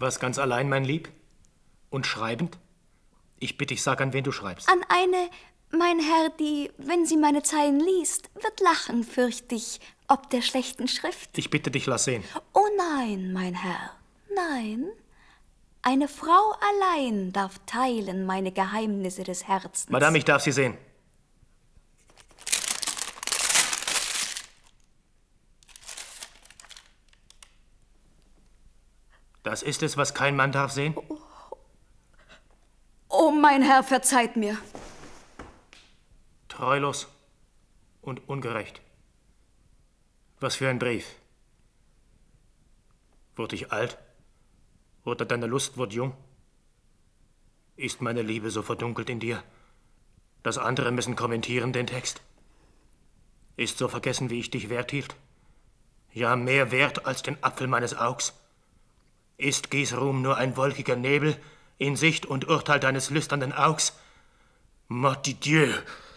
Was, ganz allein, mein Lieb? Und schreibend? Ich bitte dich, sag, an wen du schreibst. An eine, mein Herr, die, wenn sie meine Zeilen liest, wird lachen, fürcht ich, ob der schlechten Schrift. Ich bitte dich, lass sehen. Oh nein, mein Herr, nein. Eine Frau allein darf teilen meine Geheimnisse des Herzens. Madame, ich darf sie sehen. Das ist es, was kein Mann darf sehen? Oh, oh mein Herr, verzeiht mir. Treulos und ungerecht. Was für ein Brief. Wurde ich alt? Oder deine Lust wurde jung? Ist meine Liebe so verdunkelt in dir, dass andere müssen kommentieren den Text? Ist so vergessen, wie ich dich wert hielt? Ja, mehr wert als den Apfel meines Augs? Ist Gies Ruhm nur ein wolkiger Nebel in Sicht und Urteil deines lüsternen Augs? Mort de Dieu!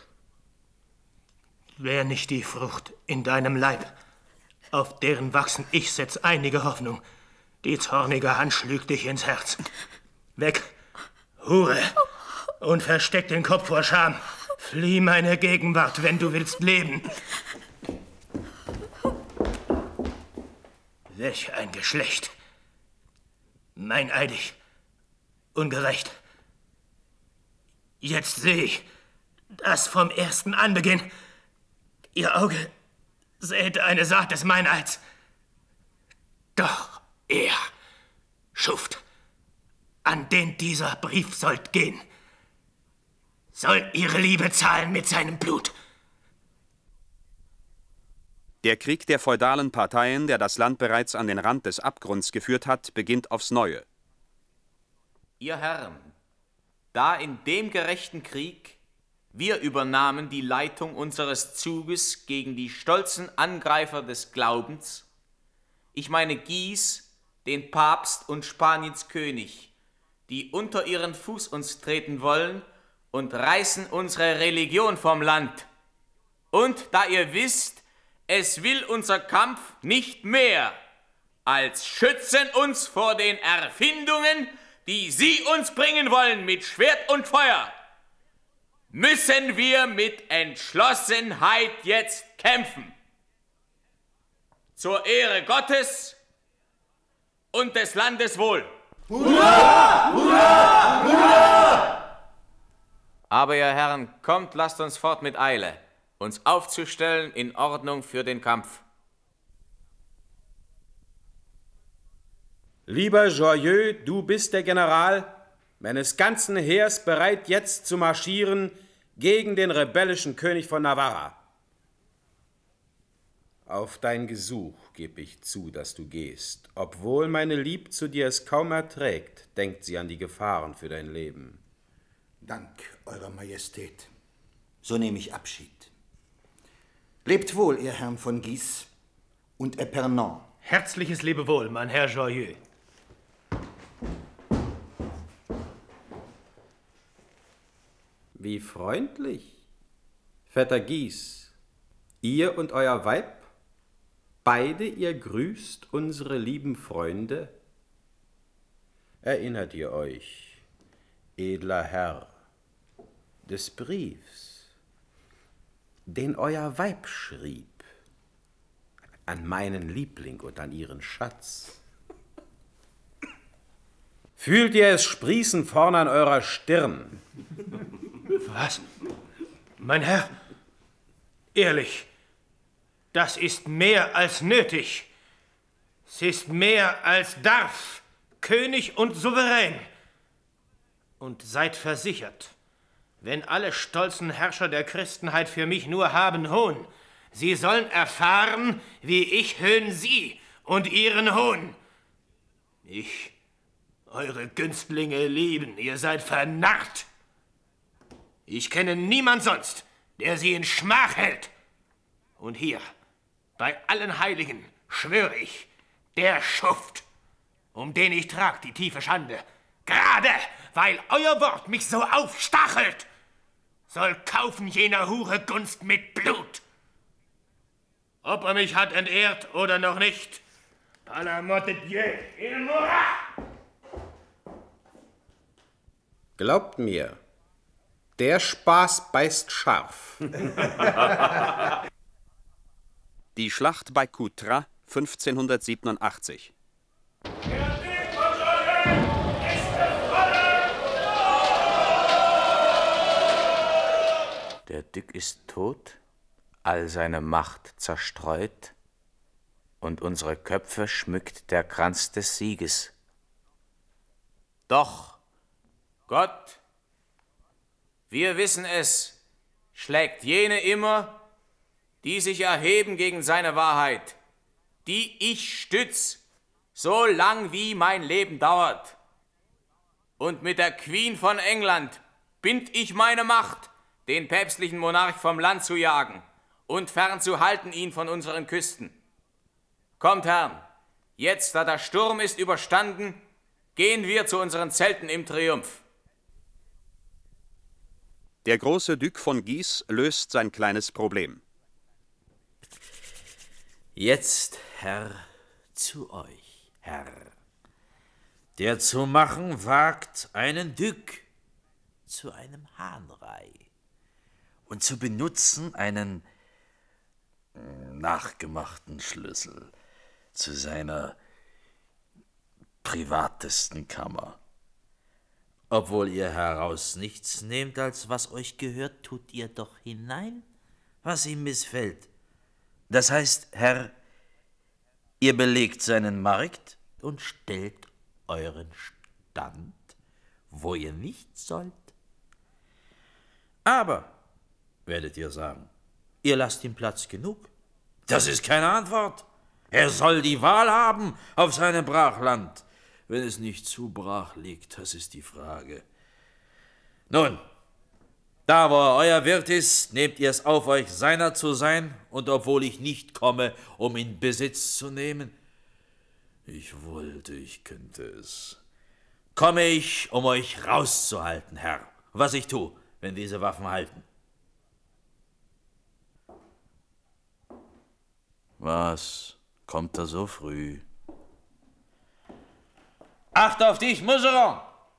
Wär nicht die Frucht in deinem Leib, auf deren Wachsen ich setz einige Hoffnung. Die zornige Hand schlügt dich ins Herz. Weg, Hure, und versteck den Kopf vor Scham. Flieh meine Gegenwart, wenn du willst leben. Welch ein Geschlecht. Meineidig, ungerecht. Jetzt seh ich, dass vom ersten Anbeginn ihr Auge säte eine Saat des Meineids. Doch er, Schuft, an den dieser Brief sollt gehen, soll ihre Liebe zahlen mit seinem Blut. Der Krieg der feudalen Parteien, der das Land bereits an den Rand des Abgrunds geführt hat, beginnt aufs Neue. Ihr Herren, da in dem gerechten Krieg wir übernahmen die Leitung unseres Zuges gegen die stolzen Angreifer des Glaubens, ich meine Guise, den Papst und Spaniens König, die unter ihren Fuß uns treten wollen und reißen unsere Religion vom Land. Und da ihr wisst, es will unser Kampf nicht mehr, als schützen uns vor den Erfindungen, die sie uns bringen wollen mit Schwert und Feuer, müssen wir mit Entschlossenheit jetzt kämpfen. Zur Ehre Gottes und des Landes wohl. Hurra! Hurra! Hurra! Aber ihr Herren, kommt, lasst uns fort mit Eile, uns aufzustellen in Ordnung für den Kampf. Lieber Joyeux, du bist der General meines ganzen Heers bereit, jetzt zu marschieren gegen den rebellischen König von Navarra. Auf dein Gesuch gebe ich zu, dass du gehst. Obwohl meine Lieb zu dir es kaum erträgt, denkt sie an die Gefahren für dein Leben. Dank, Eurer Majestät. So nehme ich Abschied. Lebt wohl, ihr Herrn von Guise und Epernon. Herzliches Lebewohl, mein Herr Joyeux. Wie freundlich. Vetter Guise, ihr und euer Weib, beide ihr grüßt unsere lieben Freunde. Erinnert ihr euch, edler Herr, des Briefs, den euer Weib schrieb, an meinen Liebling und an ihren Schatz? Fühlt ihr es sprießen vorn an eurer Stirn? Was? Mein Herr, ehrlich, das ist mehr als nötig. Es ist mehr als darf, König und Souverän. Und seid versichert, wenn alle stolzen Herrscher der Christenheit für mich nur haben Hohn, sie sollen erfahren, wie ich höhn sie und ihren Hohn. Ich, eure Günstlinge lieben, ihr seid vernarrt. Ich kenne niemand sonst, der sie in Schmach hält. Und hier, bei allen Heiligen, schwöre ich, der Schuft, um den ich trag die tiefe Schande, gerade weil euer Wort mich so aufstachelt, soll kaufen jener Hure Gunst mit Blut. Ob er mich hat entehrt oder noch nicht, par la mort de Dieu, il mourra! Glaubt mir, der Spaß beißt scharf. Die Schlacht bei Coutras fünfzehnhundertsiebenundachtzig. Der Duc ist tot, all seine Macht zerstreut, und unsere Köpfe schmückt der Kranz des Sieges. Doch, Gott, wir wissen es, schlägt jene immer, die sich erheben gegen seine Wahrheit, die ich stütz, so lang wie mein Leben dauert. Und mit der Queen von England bind ich meine Macht, den päpstlichen Monarch vom Land zu jagen und fernzuhalten ihn von unseren Küsten. Kommt, Herren, jetzt, da der Sturm ist überstanden, gehen wir zu unseren Zelten im Triumph. Der große Duc von Guise löst sein kleines Problem. Jetzt, Herr, zu euch, Herr, der zu machen wagt einen Duc zu einem Hahnrei und zu benutzen einen nachgemachten Schlüssel zu seiner privatesten Kammer. Obwohl ihr heraus nichts nehmt, als was euch gehört, tut ihr doch hinein, was ihm missfällt. Das heißt, Herr, ihr belegt seinen Markt und stellt euren Stand, wo ihr nicht sollt. Aber, werdet ihr sagen, ihr lasst ihm Platz genug. Das ist keine Antwort. Er soll die Wahl haben auf seinem Brachland. Wenn es nicht zu brach liegt, das ist die Frage. Nun, da wo er euer Wirt ist, nehmt ihr es auf euch, seiner zu sein, und obwohl ich nicht komme, um in Besitz zu nehmen, ich wollte, ich könnte es, komme ich, um euch rauszuhalten, Herr, was ich tue, wenn diese Waffen halten. Was, kommt er so früh? Acht auf dich, Moucheron!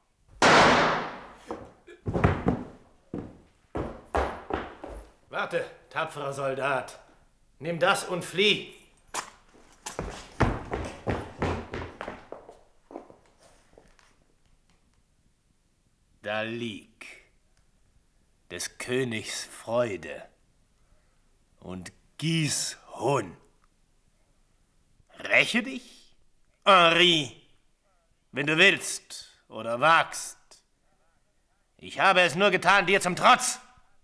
Warte, tapferer Soldat. Nimm das und flieh. Da liegt des Königs Freude und Guise Hohn. Räche dich, Henri, wenn du willst oder wagst. Ich habe es nur getan dir zum Trotz.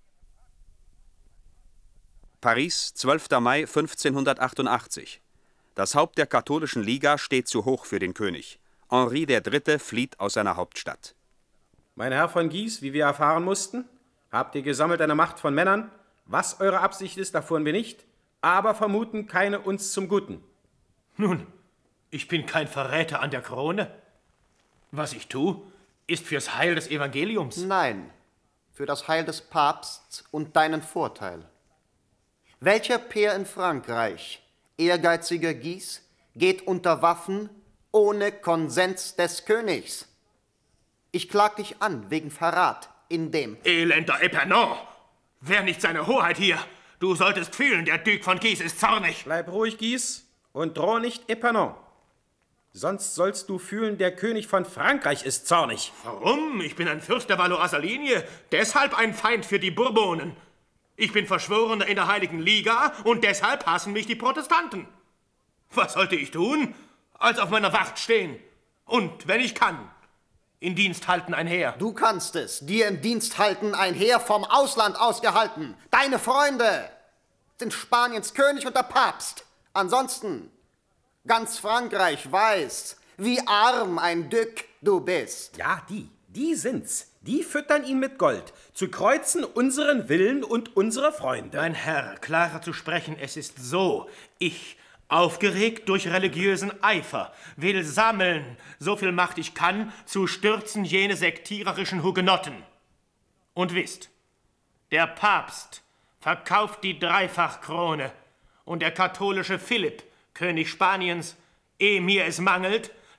Paris, zwölfter Mai fünfzehnhundertachtundachtzig. Das Haupt der katholischen Liga steht zu hoch für den König. Henri der Dritte flieht aus seiner Hauptstadt. Mein Herr von Guise, wie wir erfahren mussten, habt ihr gesammelt eine Macht von Männern. Was eure Absicht ist, erfuhren wir nicht, aber vermuten keine uns zum Guten. Nun, ich bin kein Verräter an der Krone. Was ich tue, ist fürs Heil des Evangeliums. Nein, für das Heil des Papsts und deinen Vorteil. Welcher Pair in Frankreich, ehrgeiziger Guise, geht unter Waffen ohne Konsens des Königs? Ich klag dich an wegen Verrat in dem... Elender Epernon! Wer nicht seine Hoheit hier? Du solltest fühlen, der Duc von Guise ist zornig. Bleib ruhig, Guise, und droh nicht Epernon. Sonst sollst du fühlen, der König von Frankreich ist zornig. Warum? Ich bin ein Fürst der Valoiser Linie, deshalb ein Feind für die Bourbonen. Ich bin Verschworener in der Heiligen Liga und deshalb hassen mich die Protestanten. Was sollte ich tun? Als auf meiner Wacht stehen. Und, wenn ich kann, in Dienst halten ein Heer. Du kannst es. Dir in Dienst halten ein Heer vom Ausland ausgehalten. Deine Freunde sind Spaniens König und der Papst. Ansonsten, ganz Frankreich weiß, wie arm ein Duc du bist. Ja, die, die sind's. Die füttern ihn mit Gold, zu kreuzen unseren Willen und unsere Freunde. Mein Herr, klarer zu sprechen, es ist so. Ich, aufgeregt durch religiösen Eifer, will sammeln, so viel Macht ich kann, zu stürzen jene sektiererischen Hugenotten. Und wisst, der Papst verkauft die Dreifachkrone und der katholische Philipp, König Spaniens, ehe mir es mangelt,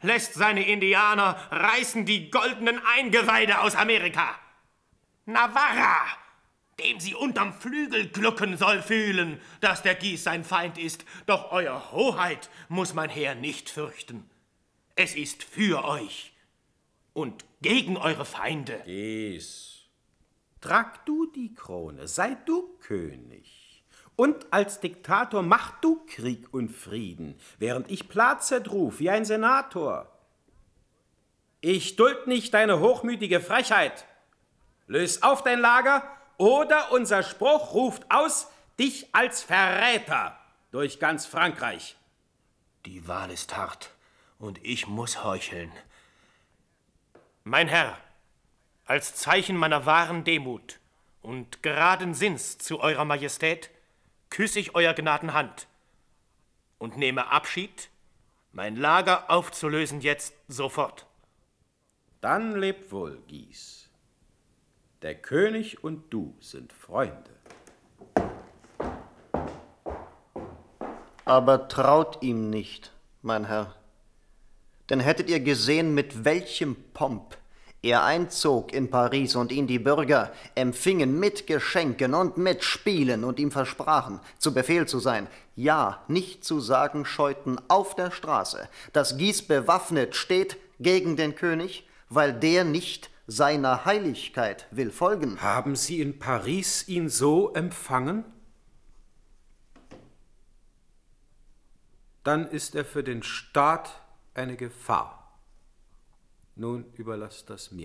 lässt seine Indianer reißen die goldenen Eingeweide aus Amerika. Navarra, dem sie unterm Flügel glucken soll fühlen, dass der Guise sein Feind ist. Doch euer Hoheit muss mein Heer nicht fürchten. Es ist für euch und gegen eure Feinde. Guise, trag du die Krone, sei du König. Und als Diktator mach du Krieg und Frieden, während ich Plazet ruf wie ein Senator. Ich duld nicht deine hochmütige Frechheit. Löse auf dein Lager, oder unser Spruch ruft aus, dich als Verräter durch ganz Frankreich. Die Wahl ist hart und ich muss heucheln. Mein Herr, als Zeichen meiner wahren Demut und geraden Sinns zu eurer Majestät küsse ich euer Gnaden Hand und nehme Abschied, mein Lager aufzulösen jetzt sofort. Dann lebt wohl, Guise. Der König und du sind Freunde. Aber traut ihm nicht, mein Herr. Denn hättet ihr gesehen, mit welchem Pomp er einzog in Paris und ihn die Bürger empfingen mit Geschenken und mit Spielen und ihm versprachen, zu Befehl zu sein, ja, nicht zu sagen scheuten auf der Straße, dass Guise bewaffnet steht gegen den König, weil der nicht seiner Heiligkeit will folgen. Haben Sie in Paris ihn so empfangen? Dann ist er für den Staat eine Gefahr. Nun überlasst das mir.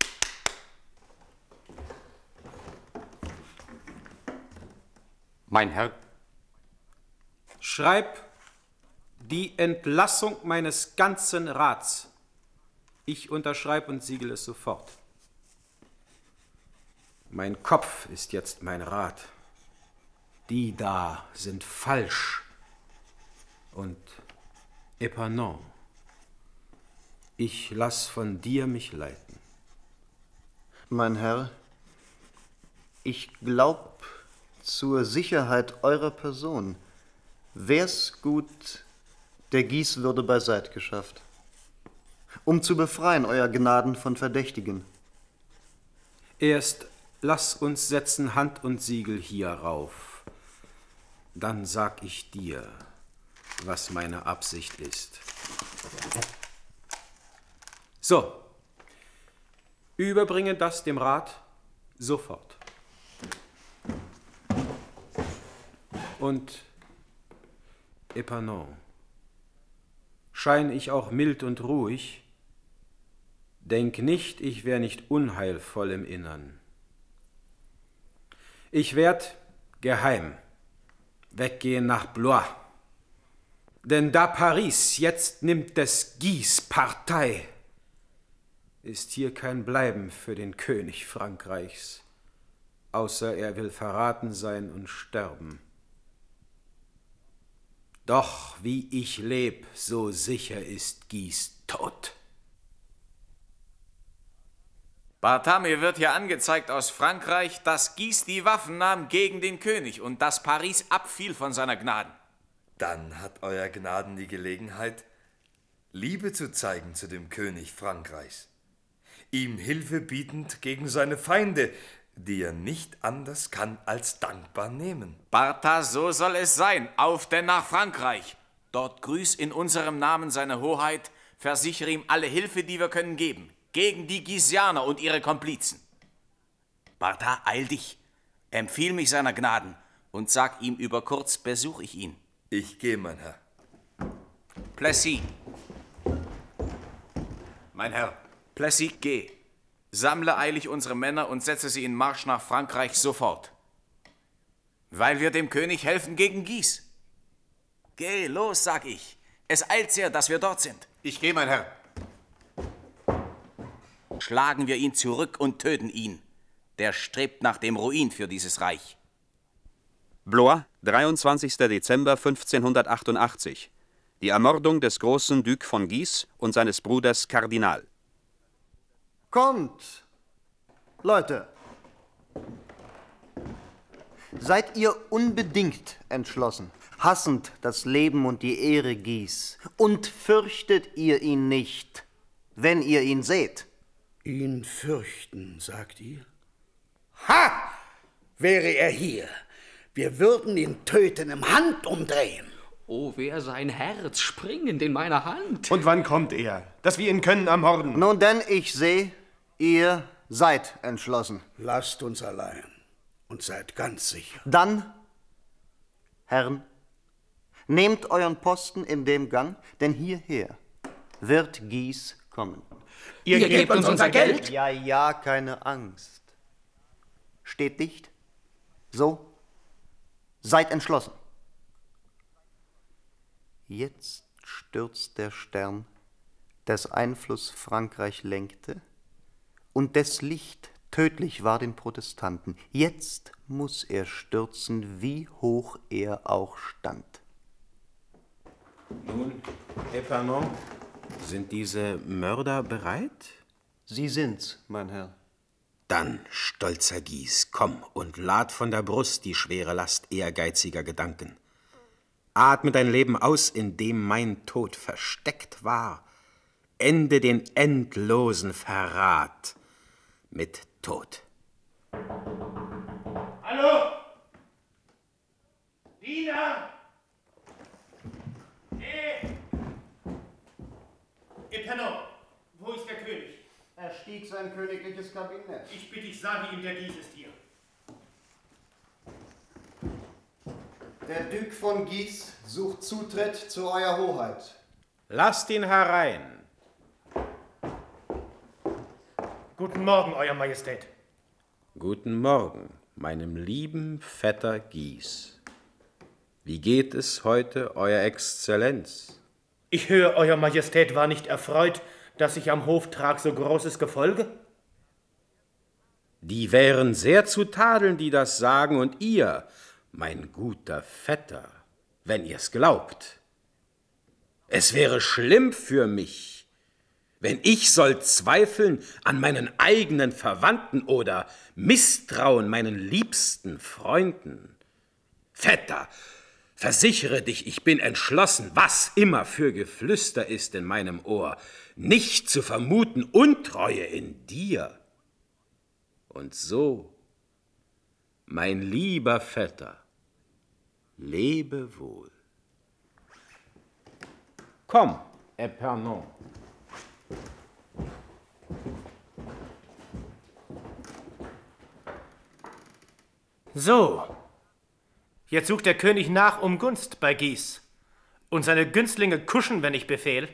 Mein Herr. Schreib die Entlassung meines ganzen Rats. Ich unterschreibe und siegel es sofort. Mein Kopf ist jetzt mein Rat. Die da sind falsch. Und Épanon, ich lass von dir mich leiten. Mein Herr, ich glaub, zur Sicherheit eurer Person wär's gut, der Guise würde beiseit geschafft, um zu befreien euer Gnaden von Verdächtigen. Erst lass uns setzen Hand und Siegel hierauf. Dann sag ich dir, was meine Absicht ist. So, überbringe das dem Rat sofort. Und Épanon, schein ich auch mild und ruhig, denk nicht, ich wär nicht unheilvoll im Innern. Ich werd geheim weggehen nach Blois, denn da Paris jetzt nimmt des Guise Partei, ist hier kein Bleiben für den König Frankreichs, außer er will verraten sein und sterben. Doch wie ich leb, so sicher ist Guise tot. Barthas, mir wird hier angezeigt aus Frankreich, dass Guise die Waffen nahm gegen den König und dass Paris abfiel von seiner Gnaden. Dann hat Euer Gnaden die Gelegenheit, Liebe zu zeigen zu dem König Frankreichs, ihm Hilfe bietend gegen seine Feinde, die er nicht anders kann als dankbar nehmen. Barthas, so soll es sein. Auf denn nach Frankreich. Dort grüß in unserem Namen seine Hoheit, versichere ihm alle Hilfe, die wir können geben, gegen die Guisianer und ihre Komplizen. Barthas, eil dich, empfiehl mich seiner Gnaden und sag ihm, über kurz besuch ich ihn. Ich gehe, mein Herr. Plessis. Mein Herr. Plessis, geh. Sammle eilig unsere Männer und setze sie in Marsch nach Frankreich sofort. Weil wir dem König helfen gegen Guise. Geh, los, sag ich. Es eilt sehr, dass wir dort sind. Ich gehe, mein Herr. Schlagen wir ihn zurück und töten ihn. Der strebt nach dem Ruin für dieses Reich. Blois, dreiundzwanzigster Dezember fünfzehnhundertachtundachtzig. Die Ermordung des großen Duc von Guise und seines Bruders Kardinal. Kommt, Leute. Seid ihr unbedingt entschlossen, hassend das Leben und die Ehre Guys, und fürchtet ihr ihn nicht, wenn ihr ihn seht? Ihn fürchten, sagt ihr? Ha! Wäre er hier, wir würden ihn töten im Handumdrehen. Oh, wär sein Herz springend in meiner Hand. Und wann kommt er, dass wir ihn können ermorden? Nun denn, ich seh, ihr seid entschlossen. Lasst uns allein und seid ganz sicher. Dann, Herren, nehmt euren Posten in dem Gang, denn hierher wird Guys kommen. Ihr, Ihr gebt uns unser Geld? Geld? Ja, ja, keine Angst. Steht dicht. So, seid entschlossen. Jetzt stürzt der Stern, des Einfluss Frankreich lenkte, und des Licht tödlich war den Protestanten. Jetzt muss er stürzen, wie hoch er auch stand. Nun, Epernon, sind diese Mörder bereit? Sie sind's, mein Herr. Dann, stolzer Guys, komm und lad von der Brust die schwere Last ehrgeiziger Gedanken. Atme dein Leben aus, in dem mein Tod versteckt war. Ende den endlosen Verrat mit Tod. Hallo? Diener! Hey! Epernon, wo ist der König? Er stieg sein königliches Kabinett. Ich bitte dich, sage ihm, der Guys ist hier. Der Duc von Guis sucht Zutritt zu Eurer Hoheit. Lasst ihn herein. Guten Morgen, Euer Majestät. Guten Morgen, meinem lieben Vetter Guis. Wie geht es heute, Euer Exzellenz? Ich höre, Euer Majestät war nicht erfreut, dass ich am Hof trag so großes Gefolge? Die wären sehr zu tadeln, die das sagen, und ihr, mein guter Vetter, wenn ihr's glaubt. Es wäre schlimm für mich, wenn ich soll zweifeln an meinen eigenen Verwandten oder misstrauen meinen liebsten Freunden. Vetter, versichere dich, ich bin entschlossen, was immer für Geflüster ist in meinem Ohr, nicht zu vermuten Untreue in dir. Und so, mein lieber Vetter, lebe wohl. Komm, Epernon. So, jetzt sucht der König nach um Gunst bei Guis, und seine Günstlinge kuschen, wenn ich befehl.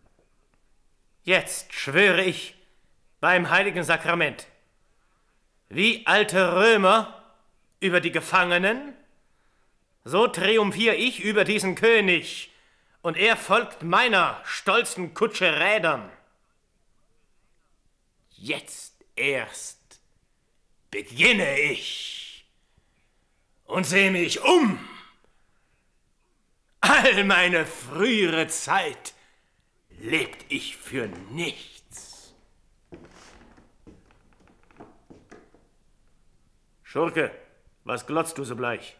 Jetzt schwöre ich beim heiligen Sakrament, wie alte Römer über die Gefangenen, so triumphiere ich über diesen König, und er folgt meiner stolzen Kutsche Rädern. Jetzt erst beginne ich und sehe mich um. All meine frühere Zeit lebt ich für nichts. Schurke, was glotzt du so bleich?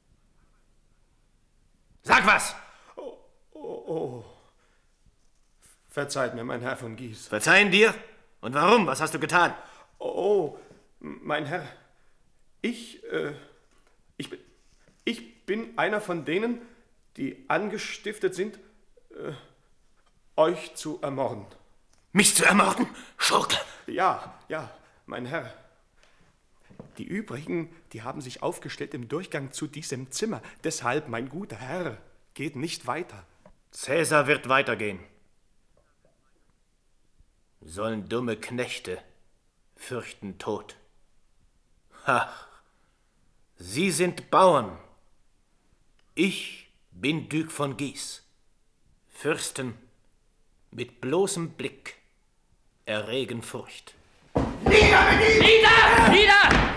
Sag was! Oh, oh, oh. Verzeiht mir, mein Herr von Guis. Verzeihen dir? Und warum? Was hast du getan? Oh, mein Herr, ich, äh, ich bin, ich bin einer von denen, die angestiftet sind, äh, euch zu ermorden. Mich zu ermorden? Schurke! Ja, ja, mein Herr. Die übrigen, die haben sich aufgestellt im Durchgang zu diesem Zimmer. Deshalb, mein guter Herr, geht nicht weiter. Cäsar wird weitergehen. Sollen dumme Knechte fürchten Tod. Ach, sie sind Bauern. Ich bin Duc von Guis. Fürsten mit bloßem Blick erregen Furcht. Nieder mit ihm! Nieder! Nieder!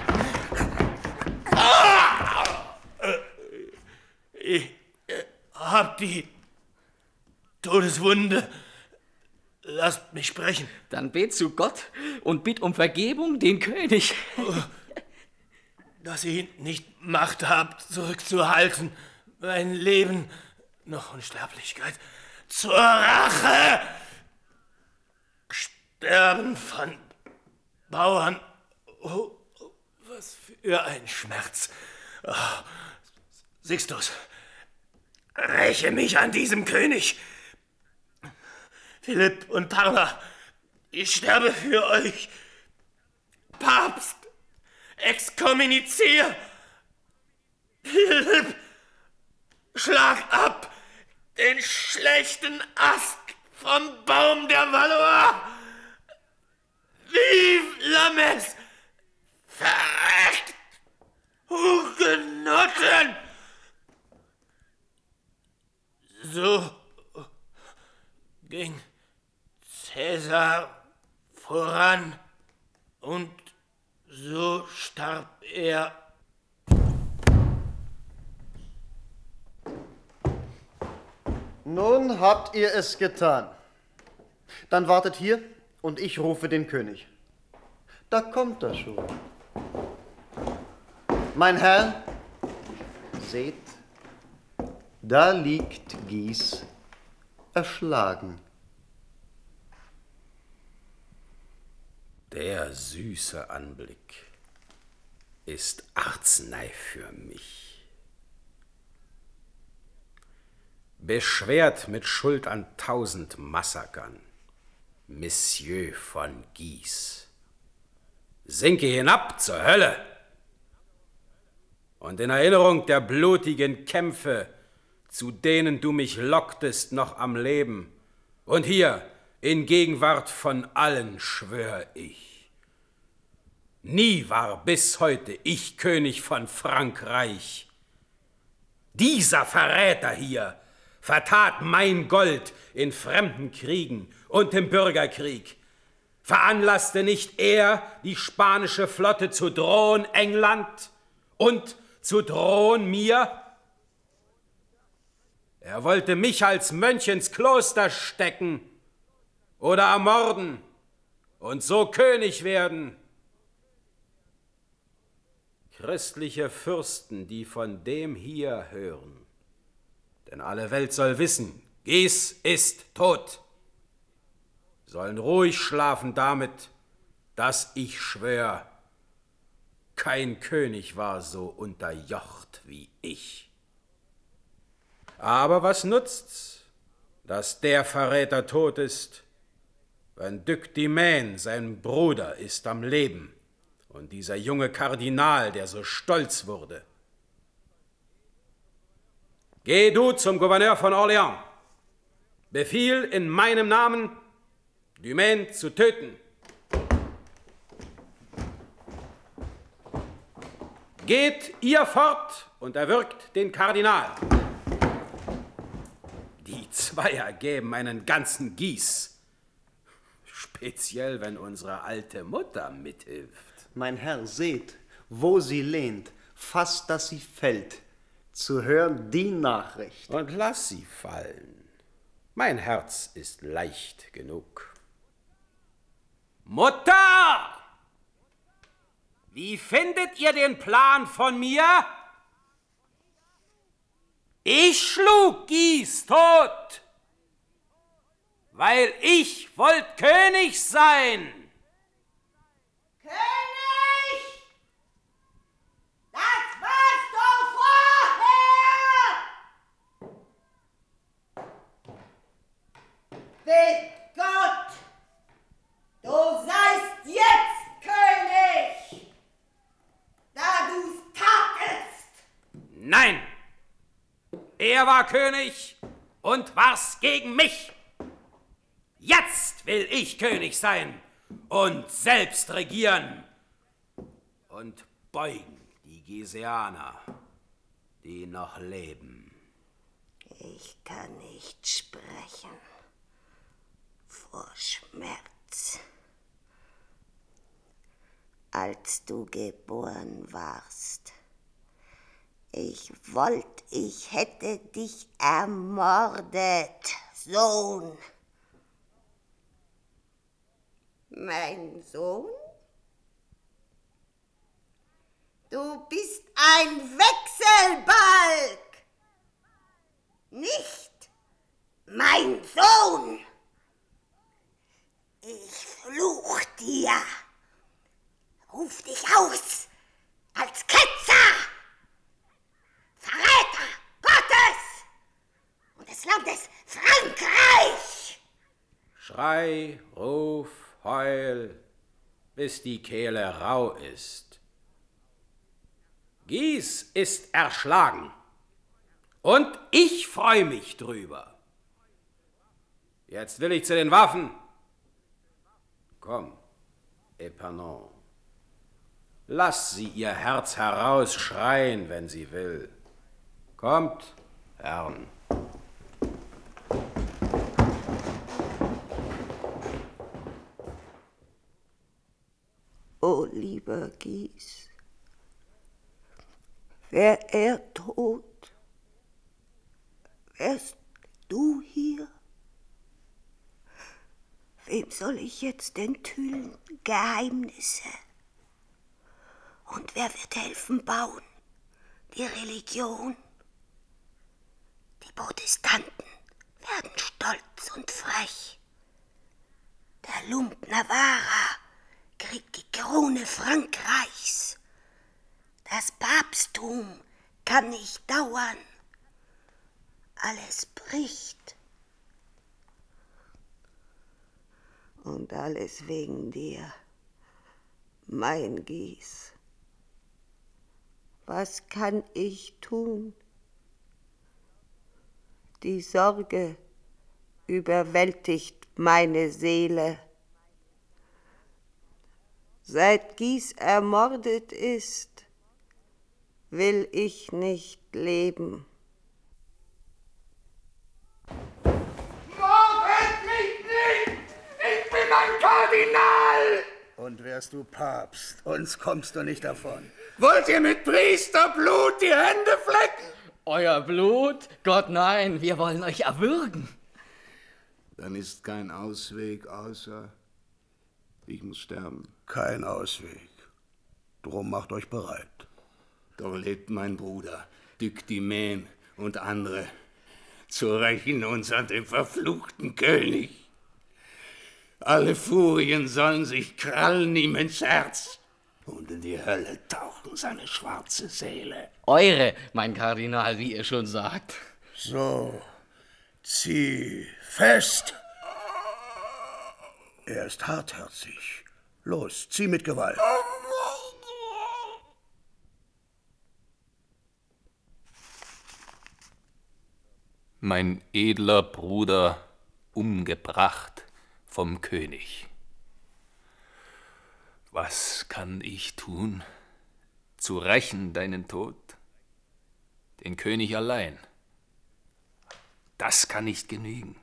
Ah! Ich hab die Todeswunde. Lasst mich sprechen. Dann bet zu Gott und bitt um Vergebung den König. dass ihr nicht Macht habt, zurückzuhalten, mein Leben noch Unsterblichkeit zur Rache. Sterben von Bauern. Oh, was für ein Schmerz. Oh, Sixtus, räche mich an diesem König. Philipp und Parma, ich sterbe für euch. Papst, exkommunizier. Philipp, schlag ab den schlechten Ast vom Baum der Valois. Vive la Messe! Verreckt! Hugenotten! So ging Cäsar voran und so starb er. Nun habt ihr es getan. Dann wartet hier und ich rufe den König. Da kommt er schon. Mein Herr, seht, da liegt Guise erschlagen. Der süße Anblick ist Arznei für mich. Beschwert mit Schuld an tausend Massakern, Monsieur von Guise, sinke hinab zur Hölle und in Erinnerung der blutigen Kämpfe, zu denen du mich locktest, noch am Leben, und hier in Gegenwart von allen schwör ich, nie war bis heute ich König von Frankreich. Dieser Verräter hier vertat mein Gold in fremden Kriegen und im Bürgerkrieg. Veranlasste nicht er, die spanische Flotte zu drohen England und zu drohen mir? Er wollte mich als Mönch ins Kloster stecken oder ermorden und so König werden. Christliche Fürsten, die von dem hier hören, denn alle Welt soll wissen, Guise ist tot, sollen ruhig schlafen damit, dass ich schwör, kein König war so unterjocht wie ich. Aber was nutzt's, dass der Verräter tot ist, wenn Duc de Maine, sein Bruder, ist am Leben und dieser junge Kardinal, der so stolz wurde. Geh du zum Gouverneur von Orléans, befiehl in meinem Namen, de Maine zu töten. Geht ihr fort und erwürgt den Kardinal. Die Zweier geben einen ganzen Gieß, speziell wenn unsere alte Mutter mithilft. Mein Herr, seht, wo sie lehnt, fast dass sie fällt, zu hören die Nachricht. Und lass sie fallen. Mein Herz ist leicht genug. Mutter! Wie findet ihr den Plan von mir? Ich schlug Guise tot, weil ich wollte König sein. König! Das warst du vorher! Bitt Gott, du seist jetzt König, da du's tatest. Nein, er war König und war's gegen mich. Jetzt will ich König sein und selbst regieren und beugen die Guiseaner, die noch leben. Ich kann nicht sprechen vor Schmerz. Als du geboren warst, ich wollt, ich hätte dich ermordet, Sohn. Mein Sohn? Du bist ein Wechselbalg, nicht mein Sohn. Ich fluch dir, ruf dich aus als Ketzer, Verräter Gottes und des Landes Frankreich. Schrei, ruf, heul, bis die Kehle rau ist. Guise ist erschlagen und ich freu mich drüber. Jetzt will ich zu den Waffen. Komm, Epernon, lass sie ihr Herz herausschreien, wenn sie will. Kommt, Herren. O lieber Guise, wär er tot, wärst du hier? Wem soll ich jetzt enthüllen Geheimnisse? Und wer wird helfen bauen? Die Religion? Die Protestanten werden stolz und frech. Der Lump Navarra kriegt die Krone Frankreichs. Das Papsttum kann nicht dauern. Alles bricht. Und alles wegen dir, mein Guise. Was kann ich tun? Die Sorge überwältigt meine Seele. Seit Guise ermordet ist, will ich nicht leben. Mordet mich nicht! Ich bin ein Kardinal! Und wärst du Papst, uns kommst du nicht davon. Wollt ihr mit Priesterblut die Hände flecken? Euer Blut? Gott, nein, wir wollen euch erwürgen. Dann ist kein Ausweg außer, ich muss sterben. Kein Ausweg. Drum macht euch bereit. Doch lebt mein Bruder, Duc d'Imaine und andere, zu rächen uns an dem verfluchten König. Alle Furien sollen sich krallen ihm ins Herz und in die Hölle tauchen seine schwarze Seele. Eure, mein Kardinal, wie ihr schon sagt. So, zieh fest. Er ist hartherzig. Los, zieh mit Gewalt. Mein edler Bruder umgebracht vom König. Was kann ich tun? Zu rächen deinen Tod? Den König allein. Das kann nicht genügen.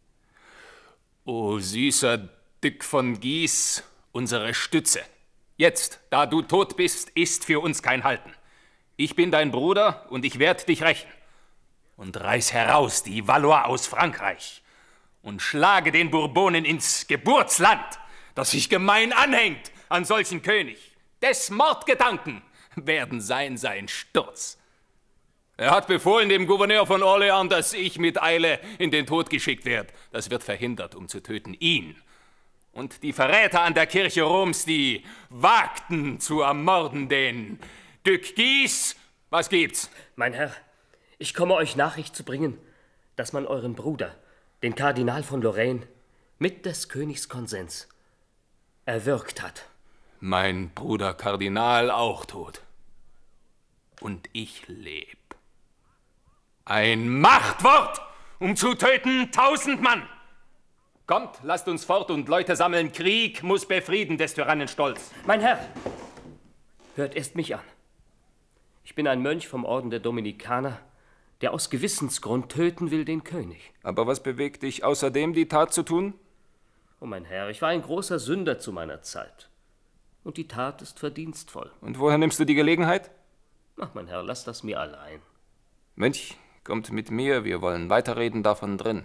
O süßer Duc von Guise, unsere Stütze. Jetzt, da du tot bist, ist für uns kein Halten. Ich bin dein Bruder und ich werd dich rächen. Und reiß heraus die Valois aus Frankreich und schlage den Bourbonen ins Geburtsland, das sich gemein anhängt an solchen König. Des Mordgedanken werden sein sein Sturz. Er hat befohlen dem Gouverneur von Orléans, dass ich mit Eile in den Tod geschickt werde. Das wird verhindert, um zu töten ihn. Und die Verräter an der Kirche Roms, die wagten zu ermorden den Duc Guise. Was gibt's? Mein Herr, ich komme euch Nachricht zu bringen, dass man euren Bruder, den Kardinal von Lorraine, mit des Königs Konsens erwürgt hat. Mein Bruder Kardinal auch tot. Und ich leb. Ein Machtwort, um zu töten tausend Mann. Kommt, lasst uns fort und Leute sammeln. Krieg muss befrieden des Tyrannen Stolz. Mein Herr, hört erst mich an. Ich bin ein Mönch vom Orden der Dominikaner, der aus Gewissensgrund töten will den König. Aber was bewegt dich außerdem, die Tat zu tun? Oh, mein Herr, ich war ein großer Sünder zu meiner Zeit. Und die Tat ist verdienstvoll. Und woher nimmst du die Gelegenheit? Ach, mein Herr, lass das mir allein. Mönch, kommt mit mir, wir wollen weiterreden davon drin.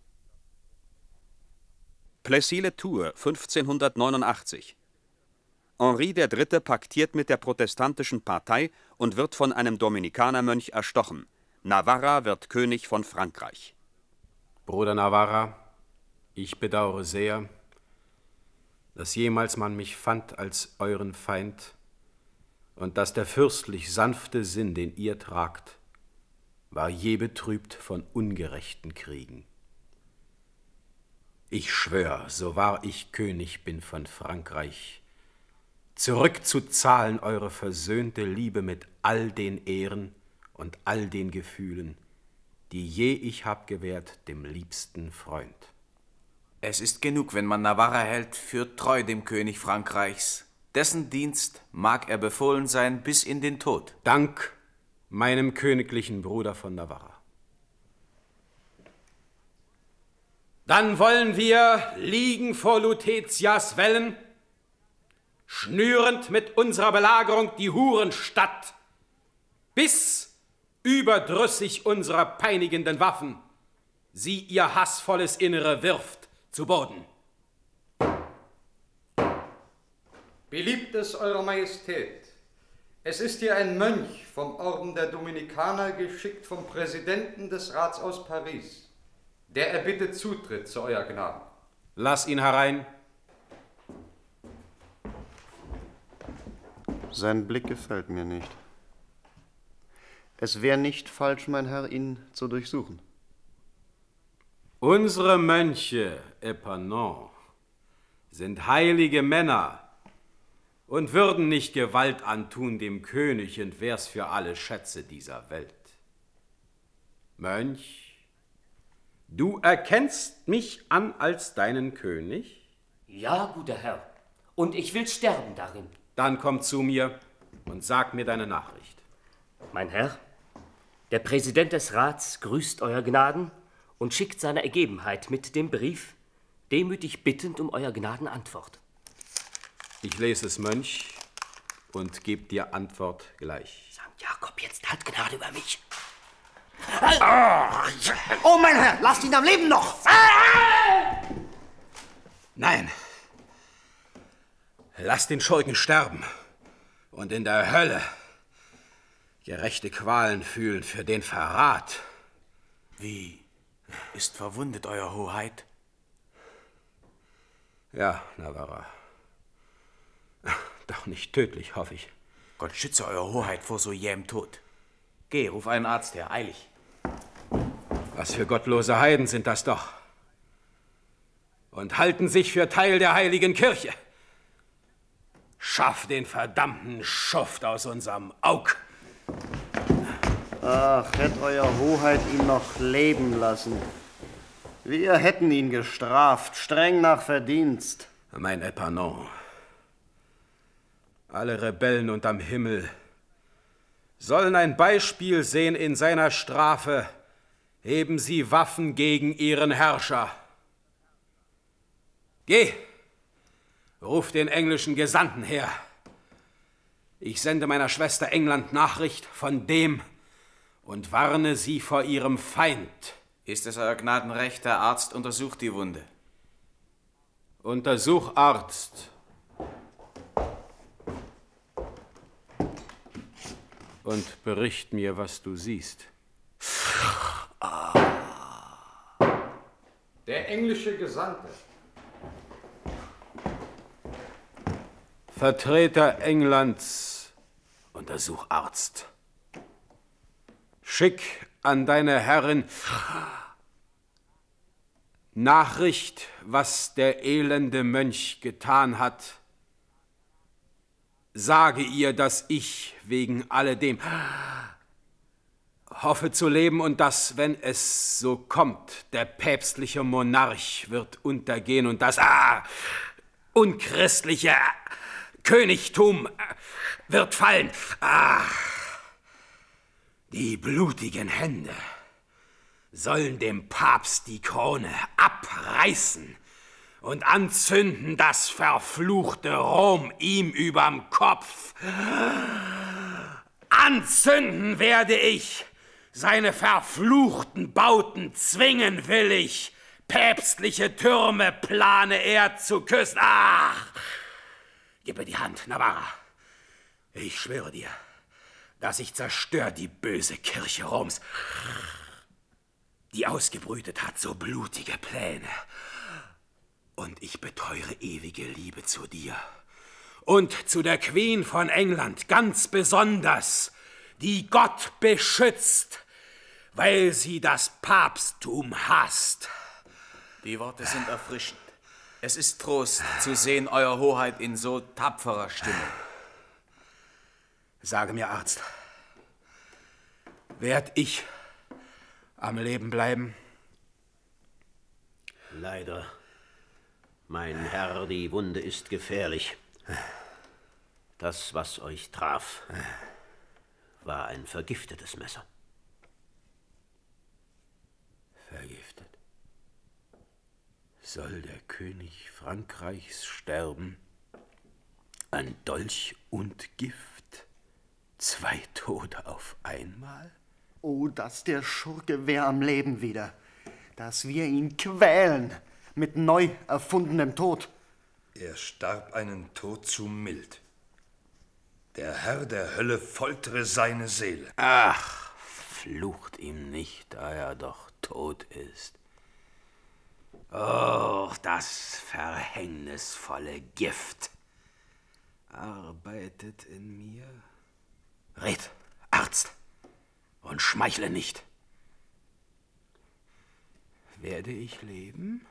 Plessis-les-Tours, fünfzehnhundertneunundachtzig. Henri der Dritte paktiert mit der protestantischen Partei und wird von einem Dominikanermönch erstochen. Navarra wird König von Frankreich. Bruder Navarra, ich bedauere sehr, dass jemals man mich fand als euren Feind und dass der fürstlich sanfte Sinn, den ihr tragt, war je betrübt von ungerechten Kriegen. Ich schwör, so wahr ich König bin von Frankreich, zurückzuzahlen eure versöhnte Liebe mit all den Ehren und all den Gefühlen, die je ich hab gewährt dem liebsten Freund. Es ist genug, wenn man Navarra hält für treu dem König Frankreichs. Dessen Dienst mag er befohlen sein bis in den Tod. Dank meinem königlichen Bruder von Navarra. Dann wollen wir liegen vor Lutetias Wällen, schnürend mit unserer Belagerung die Hurenstadt, bis überdrüssig unserer peinigenden Waffen sie ihr hassvolles Innere wirft zu Boden. Beliebtes Eurer Majestät, es ist hier ein Mönch vom Orden der Dominikaner, geschickt vom Präsidenten des Rats aus Paris. Der erbittet Zutritt zu Euer Gnaden. Lass ihn herein. Sein Blick gefällt mir nicht. Es wäre nicht falsch, mein Herr, ihn zu durchsuchen. Unsere Mönche, Épernon, sind heilige Männer und würden nicht Gewalt antun dem König und wär's für alle Schätze dieser Welt. Mönch, du erkennst mich an als deinen König? Ja, guter Herr, und ich will sterben darin. Dann komm zu mir und sag mir deine Nachricht. Mein Herr, der Präsident des Rats grüßt Euer Gnaden und schickt seine Ergebenheit mit dem Brief, demütig bittend um Euer Gnaden Antwort. Ich lese es, Mönch, und geb dir Antwort gleich. Sankt Jakob, jetzt hat Gnade über mich. Oh, mein Herr, lasst ihn am Leben noch! Nein! Lass den Schurken sterben und in der Hölle gerechte Qualen fühlen für den Verrat. Wie? Ist verwundet, Euer Hoheit? Ja, Navarra. Doch nicht tödlich, hoffe ich. Gott schütze Euer Hoheit vor so jähem Tod. Geh, ruf einen Arzt her, eilig. Was für gottlose Heiden sind das doch. Und halten sich für Teil der heiligen Kirche. Schaff den verdammten Schuft aus unserem Aug. Ach, hätt Euer Hoheit ihn noch leben lassen. Wir hätten ihn gestraft, streng nach Verdienst. Mein Épernon, alle Rebellen unterm Himmel sollen ein Beispiel sehen in seiner Strafe, heben sie Waffen gegen ihren Herrscher. Geh, ruf den englischen Gesandten her. Ich sende meiner Schwester England Nachricht von dem und warne sie vor ihrem Feind. Ist es Euer Gnaden recht, der Arzt untersucht die Wunde? Untersuch, Arzt. Und bericht mir, was du siehst. Der englische Gesandte. Vertreter Englands, untersuch, Arzt. Schick an deine Herrin Nachricht, was der elende Mönch getan hat. Sage ihr, dass ich wegen alledem hoffe zu leben und dass, wenn es so kommt, der päpstliche Monarch wird untergehen und das ah, unchristliche Königtum wird fallen. Ah, die blutigen Hände sollen dem Papst die Krone abreißen und anzünden das verfluchte Rom ihm überm Kopf. Anzünden werde ich, seine verfluchten Bauten zwingen will ich, päpstliche Türme plane er zu küssen. Ach, Gib mir die Hand, Navarra. Ich schwöre dir, dass ich zerstör die böse Kirche Roms, die ausgebrütet hat so blutige Pläne. Und ich beteure ewige Liebe zu dir und zu der Queen von England ganz besonders, die Gott beschützt, weil sie das Papsttum hasst. Die Worte sind erfrischend. Es ist Trost zu sehen, Euer Hoheit in so tapferer Stimmung. Sage mir, Arzt, werd ich am Leben bleiben? Leider, mein Herr, die Wunde ist gefährlich. Das, was euch traf, war ein vergiftetes Messer. Vergiftet? Soll der König Frankreichs sterben? An Dolch und Gift? Zwei Tote auf einmal? Oh, dass der Schurke wär am Leben wieder. Dass wir ihn quälen mit neu erfundenem Tod. Er starb einen Tod zu mild. Der Herr der Hölle foltere seine Seele. Ach, flucht ihm nicht, da er doch tot ist. Oh, das verhängnisvolle Gift arbeitet in mir. Red, Arzt, und schmeichle nicht. Werde ich leben?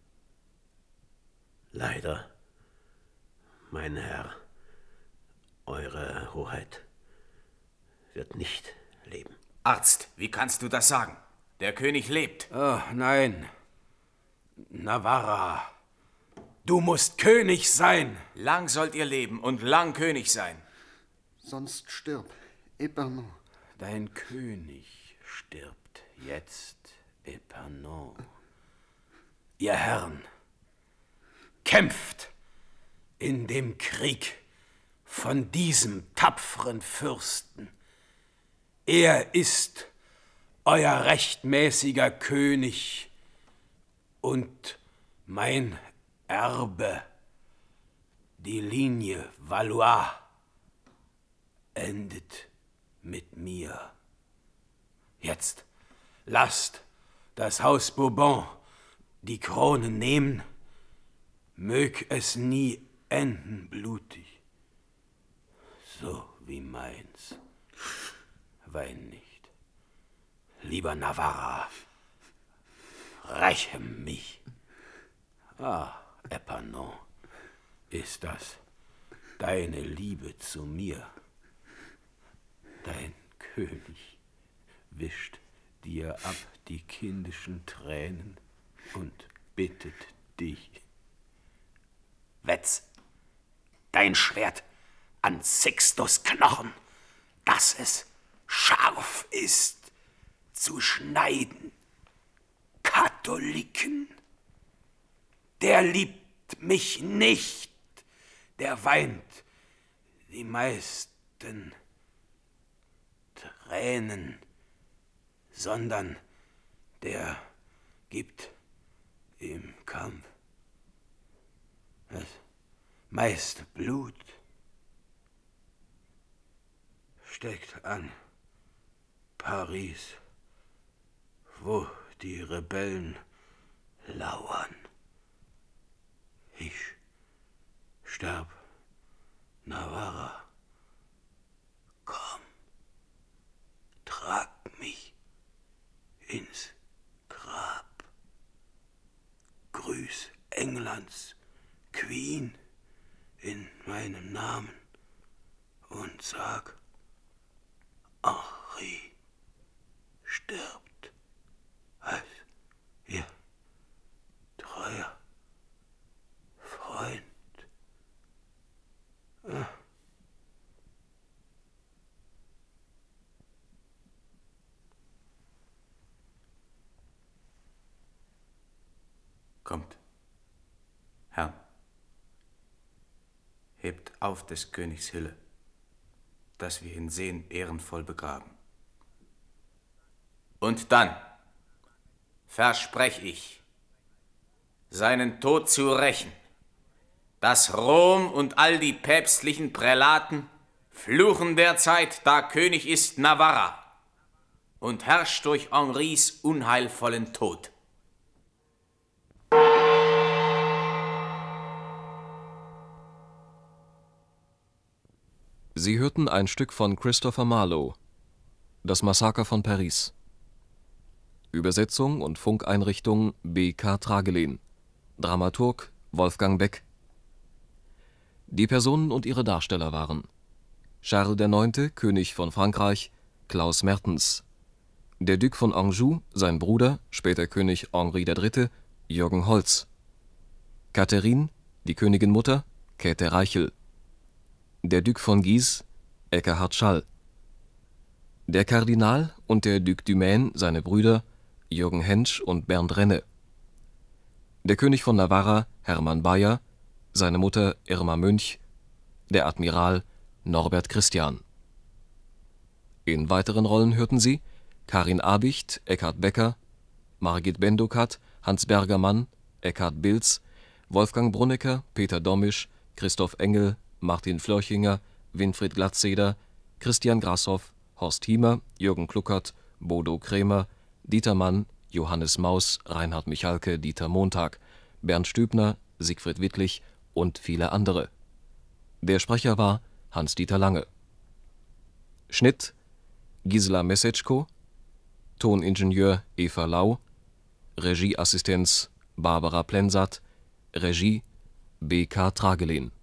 Leider, mein Herr, Eure Hoheit wird nicht leben. Arzt, wie kannst du das sagen? Der König lebt. Oh, nein. Navarra, du musst König sein. Lang sollt ihr leben und lang König sein. Sonst stirb, Epernon. Dein König stirbt jetzt, Epernon. Ihr Herren, kämpft in dem Krieg von diesem tapferen Fürsten. Er ist euer rechtmäßiger König und mein Erbe, die Linie Valois, endet mit mir. Jetzt lasst das Haus Bourbon die Krone nehmen, mög es nie enden blutig, so wie meins. Wein nicht, lieber Navarra, räche mich. Ah, Epernon, ist das deine Liebe zu mir? Dein König wischt dir ab die kindischen Tränen und bittet dich. Wetz dein Schwert an Sixtus Knochen, dass es scharf ist zu schneiden. Katholiken, der liebt mich nicht, der weint die meisten Tränen, sondern der gibt im Kampf das meiste Blut. Steckt an Paris, wo die Rebellen lauern. Ich sterb, Navarra. Komm, trag mich ins Grab. Grüß Englands Queen in meinem Namen und sag, Henri stirbt als ihr treuer Freund. Ah. Kommt, Herrn, hebt auf des Königs Hülle, dass wir ihn sehen, ehrenvoll begraben. Und dann versprech ich, seinen Tod zu rächen, dass Rom und all die päpstlichen Prälaten fluchen derzeit, da König ist Navarra und herrscht durch Henris unheilvollen Tod. Sie hörten ein Stück von Christopher Marlowe, Das Massaker von Paris. Übersetzung und Funkeinrichtung B K Tragelehn. Dramaturg Wolfgang Beck. Die Personen und ihre Darsteller waren: Charles der Neunte, König von Frankreich, Klaus Mertens; der Duc von Anjou, sein Bruder, später König Henri der Dritte, Jürgen Holz; Catherine, die Königin-Mutter, Käthe Reichel; der Duc von Guise, Ekkehard Schall; der Kardinal und der Duc du Maine, seine Brüder, Jürgen Hentsch und Bernd Renne; der König von Navarra, Hermann Bayer, seine Mutter Irma Münch; der Admiral Norbert Christian. In weiteren Rollen hörten Sie Karin Abicht, Eckhard Becker, Margit Bendokat, Hans Bergermann, Eckhard Bilz, Wolfgang Brunnecker, Peter Domisch, Christoph Engel, Martin Flörchinger, Winfried Glatzeder, Christian Grasshoff, Horst Hiemer, Jürgen Kluckert, Bodo Krämer, Dieter Mann, Johannes Maus, Reinhard Michalke, Dieter Montag, Bernd Stübner, Siegfried Wittlich und viele andere. Der Sprecher war Hans-Dieter Lange. Schnitt Gisela Messetschko, Toningenieur Eva Lau, Regieassistenz Barbara Plensat, Regie B K Tragelehn.